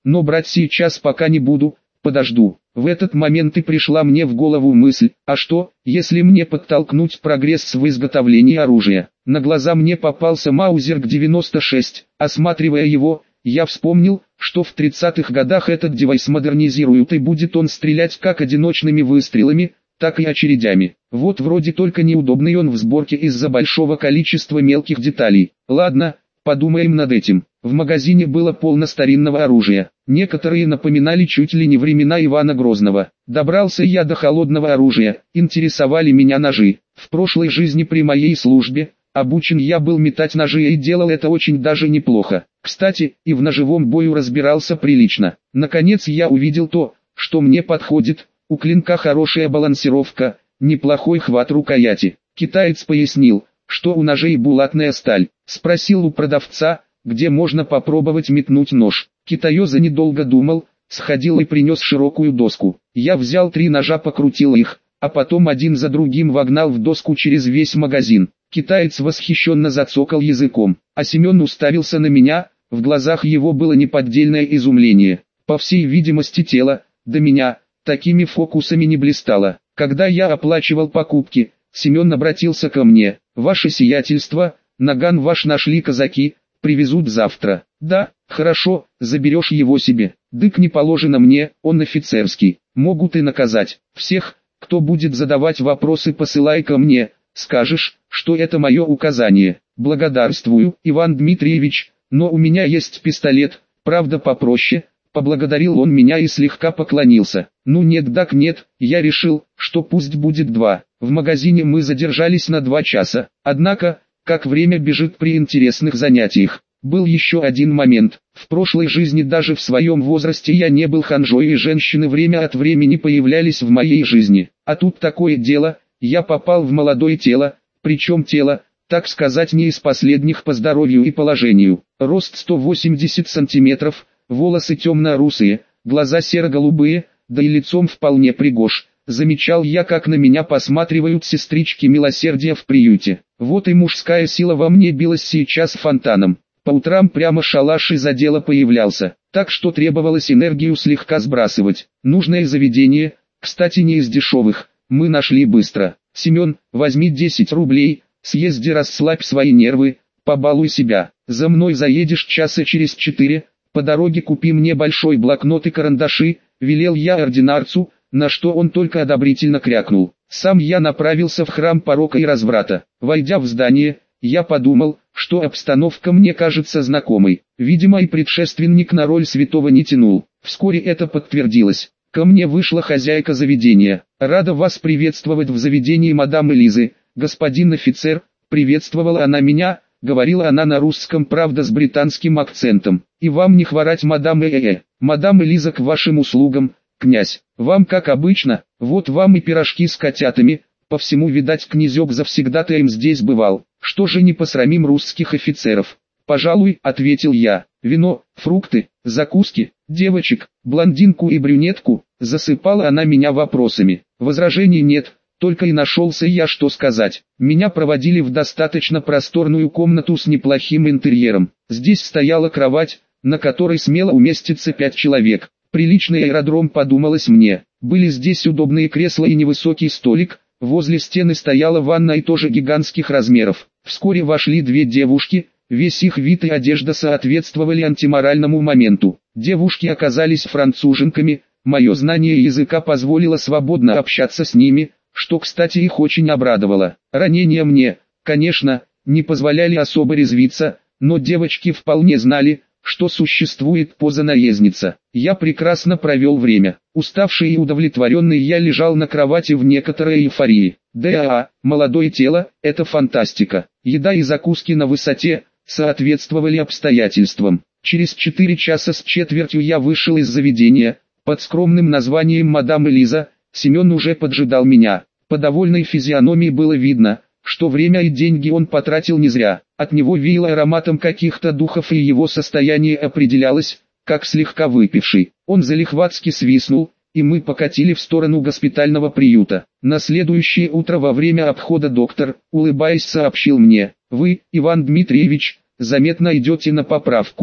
но брать сейчас пока не буду, подожду. В этот момент и пришла мне в голову мысль, а что, если мне подтолкнуть прогресс в изготовлении оружия? На глаза мне попался Маузер девяносто шесть, осматривая его, я вспомнил, что в тридцатых годах этот девайс модернизируют и будет он стрелять как одиночными выстрелами, так и очередями. Вот вроде только неудобный он в сборке из-за большого количества мелких деталей. Ладно, подумаем над этим. В магазине было полно старинного оружия. Некоторые напоминали чуть ли не времена Ивана Грозного. Добрался я до холодного оружия, интересовали меня ножи. В прошлой жизни при моей службе, обучен я был метать ножи и делал это очень даже неплохо. Кстати, и в ножевом бою разбирался прилично. Наконец я увидел то, что мне подходит. У клинка хорошая балансировка, неплохой хват рукояти. Китаец пояснил, что у ножей булатная сталь. Спросил у продавца, где можно попробовать метнуть нож. Китаёза недолго думал, сходил и принес широкую доску. Я взял три ножа, покрутил их, а потом один за другим вогнал в доску через весь магазин. Китаец восхищенно зацокал языком, а Семен уставился на меня, в глазах его было неподдельное изумление. По всей видимости тело, до меня, такими фокусами не блистало. Когда я оплачивал покупки, Семен обратился ко мне: «Ваше сиятельство, наган ваш нашли казаки, привезут завтра». «Да, хорошо, заберешь его себе». «Дык не положено мне, он офицерский, могут и наказать. Всех, кто будет задавать вопросы, посылай ко мне, скажешь, что это мое указание». «Благодарствую, Иван Дмитриевич, но у меня есть пистолет, правда попроще». Поблагодарил он меня и слегка поклонился. «Ну нет так нет, я решил, что пусть будет два». В магазине мы задержались на два часа, однако, как время бежит при интересных занятиях. Был еще один момент. В прошлой жизни даже в своем возрасте я не был ханжой, и женщины время от времени появлялись в моей жизни. А тут такое дело, я попал в молодое тело, причем тело, так сказать, не из последних по здоровью и положению. Рост сто восемьдесят сантиметров, волосы темно-русые, глаза серо-голубые, да и лицом вполне пригож. Замечал я, как на меня посматривают сестрички милосердия в приюте. Вот и мужская сила во мне билась сейчас фонтаном. По утрам прямо шалаш из-за дела появлялся, так что требовалось энергию слегка сбрасывать. Нужное заведение, кстати не из дешевых, мы нашли быстро. «Семен, возьми десять рублей, съезди, расслабь свои нервы, побалуй себя. За мной заедешь часа через четыре, по дороге купи мне большой блокнот и карандаши», велел я ординарцу, на что он только одобрительно крякнул. Сам я направился в храм порока и разврата. Войдя в здание, я подумал, что обстановка мне кажется знакомой. Видимо, и предшественник на роль святого не тянул. Вскоре это подтвердилось. Ко мне вышла хозяйка заведения. «Рада вас приветствовать в заведении мадам Элизы, господин офицер», приветствовала она меня, говорила она на русском, правда с британским акцентом. «И вам не хворать, мадам э-э-э, мадам Элиза к вашим услугам, князь, вам как обычно, вот вам и пирожки с котятами». По всему, видать, князек завсегдатаем здесь бывал. «Что же не посрамим русских офицеров?» «Пожалуй», — ответил я. «Вино, фрукты, закуски, девочек, блондинку и брюнетку», — засыпала она меня вопросами. Возражений нет, только и нашелся я, что сказать. Меня проводили в достаточно просторную комнату с неплохим интерьером. Здесь стояла кровать, на которой смело уместится пять человек. Приличный аэродром, подумалось мне. Были здесь удобные кресла и невысокий столик. Возле стены стояла ванна и тоже гигантских размеров. Вскоре вошли две девушки, весь их вид и одежда соответствовали антиморальному моменту. Девушки оказались француженками, мое знание языка позволило свободно общаться с ними, что, кстати, их очень обрадовало. Ранения мне, конечно, не позволяли особо резвиться, но девочки вполне знали, что существует поза наездница. Я прекрасно провел время. Уставший и удовлетворенный я лежал на кровати в некоторой эйфории. Да, молодое тело – это фантастика. Еда и закуски на высоте соответствовали обстоятельствам. Через четыре часа с четвертью я вышел из заведения. Под скромным названием «Мадам Элиза» Семен уже поджидал меня. По довольной физиономии было видно, что время и деньги он потратил не зря. От него веяло ароматом каких-то духов, и его состояние определялось, как слегка выпивший. Он залихватски свистнул, и мы покатили в сторону госпитального приюта. На следующее утро во время обхода доктор, улыбаясь, сообщил мне: «Вы, Иван Дмитриевич, заметно идете на поправку.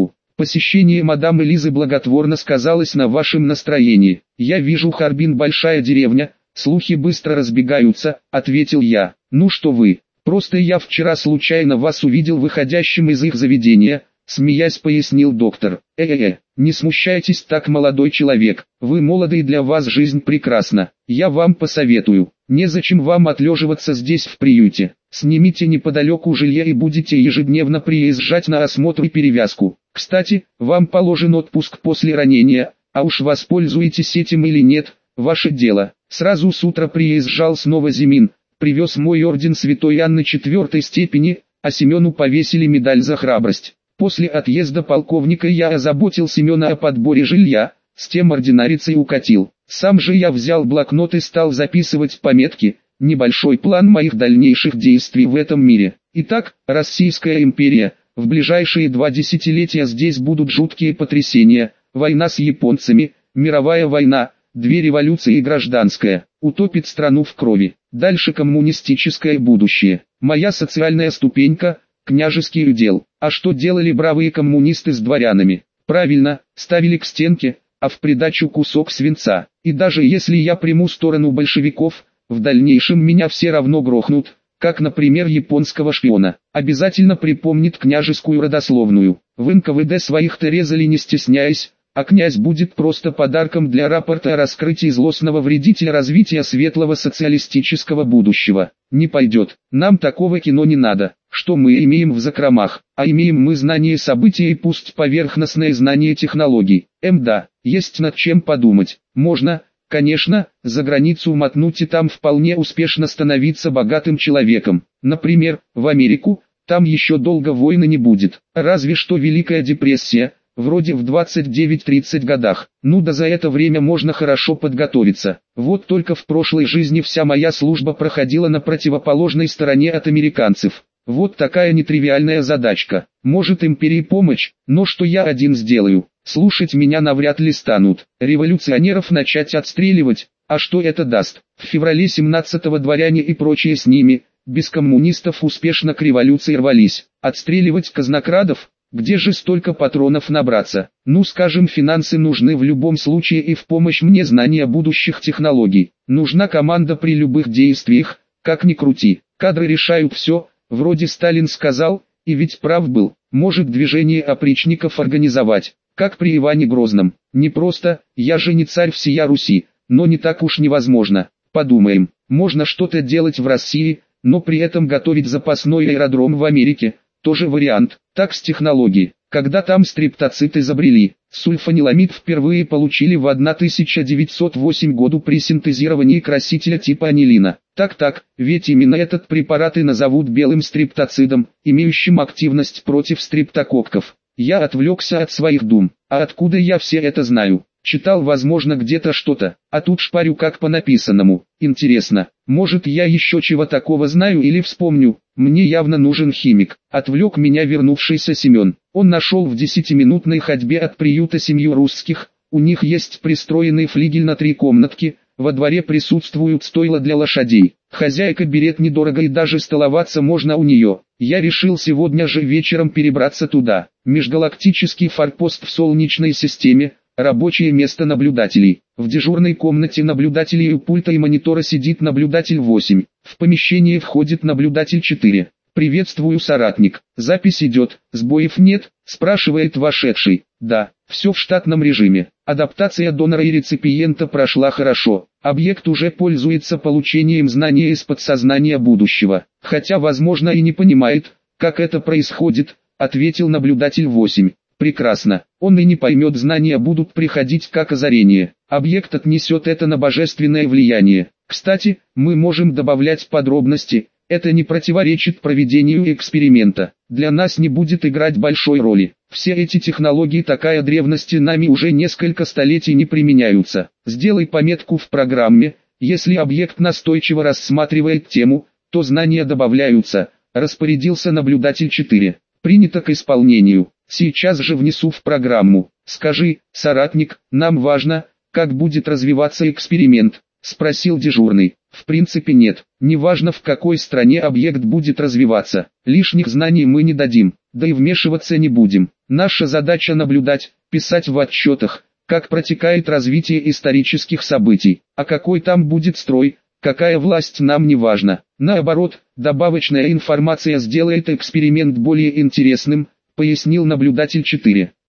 Посещение мадам Элизы благотворно сказалось на вашем настроении. Я вижу, Харбин большая деревня, слухи быстро разбегаются, ответил я. Ну что вы, просто я вчера случайно вас увидел выходящим из их заведения, смеясь пояснил доктор. Э-э-э, не смущайтесь так, молодой человек, вы молоды и для вас жизнь прекрасна. Я вам посоветую, незачем вам отлеживаться здесь в приюте. Снимите неподалеку жилье и будете ежедневно приезжать на осмотр и перевязку. Кстати, вам положен отпуск после ранения, а уж воспользуетесь этим или нет, ваше дело. Сразу с утра приезжал снова Зимин, привез мой орден Святой Анны четвертой степени, а Семену повесили медаль за храбрость. После отъезда полковника я озаботил Семена о подборе жилья, с тем ординарец и укатил. Сам же я взял блокнот и стал записывать пометки, небольшой план моих дальнейших действий в этом мире. Итак, Российская империя, в ближайшие два десятилетия здесь будут жуткие потрясения, война с японцами, мировая война, две революции и гражданская, утопит страну в крови. Дальше коммунистическое будущее. Моя социальная ступенька – княжеский удел. А что делали бравые коммунисты с дворянами? Правильно, ставили к стенке, а в придачу кусок свинца. И даже если я приму сторону большевиков, в дальнейшем меня все равно грохнут, как, например, японского шпиона. Обязательно припомнит княжескую родословную. В эн ка вэ дэ своих-то резали не стесняясь, а князь будет просто подарком для рапорта о раскрытии злостного вредителя развития светлого социалистического будущего. Не пойдет, нам такого кино не надо. Что мы имеем в закромах? А имеем мы знание событий и пусть поверхностное знание технологий. Эм да, есть над чем подумать. Можно, конечно, за границу мотнуть и там вполне успешно становиться богатым человеком. Например, в Америку, там еще долго войны не будет. Разве что Великая депрессия, вроде в двадцать девять тридцать годах. Ну да за это время можно хорошо подготовиться. Вот только в прошлой жизни вся моя служба проходила на противоположной стороне от американцев. Вот такая нетривиальная задачка. Может империи помочь, но что я один сделаю? Слушать меня навряд ли станут. Революционеров начать отстреливать, а что это даст? В феврале семнадцатого дворяне и прочие с ними, без коммунистов успешно к революции рвались. Отстреливать казнокрадов? Где же столько патронов набраться? Ну скажем, финансы нужны в любом случае и в помощь мне знания будущих технологий. Нужна команда при любых действиях, как ни крути. Кадры решают все, вроде Сталин сказал, и ведь прав был. Может движение опричников организовать, как при Иване Грозном. Не просто, я же не царь всея Руси, но не так уж невозможно. Подумаем, можно что-то делать в России, но при этом готовить запасной аэродром в Америке. Тоже вариант. Так с технологией. Когда там стриптоцит изобрели, сульфаниламид впервые получили в тысяча девятьсот восьмом году при синтезировании красителя типа анилина. Так-так, ведь именно этот препарат и назовут белым стриптоцидом, имеющим активность против стриптококков. Я отвлекся от своих дум. А откуда я все это знаю? Читал, возможно, где-то что-то, а тут шпарю как по написанному. Интересно, может я еще чего такого знаю или вспомню? Мне явно нужен химик. Отвлек меня вернувшийся Семен. Он нашел в десятиминутной ходьбе от приюта семью русских. У них есть пристроенный флигель на три комнатки. Во дворе присутствуют стойла для лошадей. Хозяйка берет недорого и даже столоваться можно у нее. Я решил сегодня же вечером перебраться туда. Межгалактический форпост в Солнечной системе. Рабочее место наблюдателей. В дежурной комнате наблюдателей у пульта и монитора сидит наблюдатель восемь. В помещение входит наблюдатель четыре. «Приветствую, соратник. Запись идет, сбоев нет?» – спрашивает вошедший. «Да, все в штатном режиме. Адаптация донора и реципиента прошла хорошо. Объект уже пользуется получением знания из подсознания будущего. Хотя, возможно, и не понимает, как это происходит», – ответил наблюдатель восемь. Прекрасно, он и не поймет, знания будут приходить как озарение. Объект отнесет это на божественное влияние. Кстати, мы можем добавлять подробности, это не противоречит проведению эксперимента. Для нас не будет играть большой роли. Все эти технологии такая древности нами уже несколько столетий не применяются. Сделай пометку в программе, если объект настойчиво рассматривает тему, то знания добавляются, распорядился наблюдатель четыре. Принято к исполнению. Сейчас же внесу в программу. Скажи, соратник, нам важно, как будет развиваться эксперимент, спросил дежурный. В принципе нет, неважно в какой стране объект будет развиваться. Лишних знаний мы не дадим, да и вмешиваться не будем. Наша задача наблюдать, писать в отчетах, как протекает развитие исторических событий, а какой там будет строй, какая власть нам не важно. Наоборот, добавочная информация сделает эксперимент более интересным, пояснил наблюдатель четыре.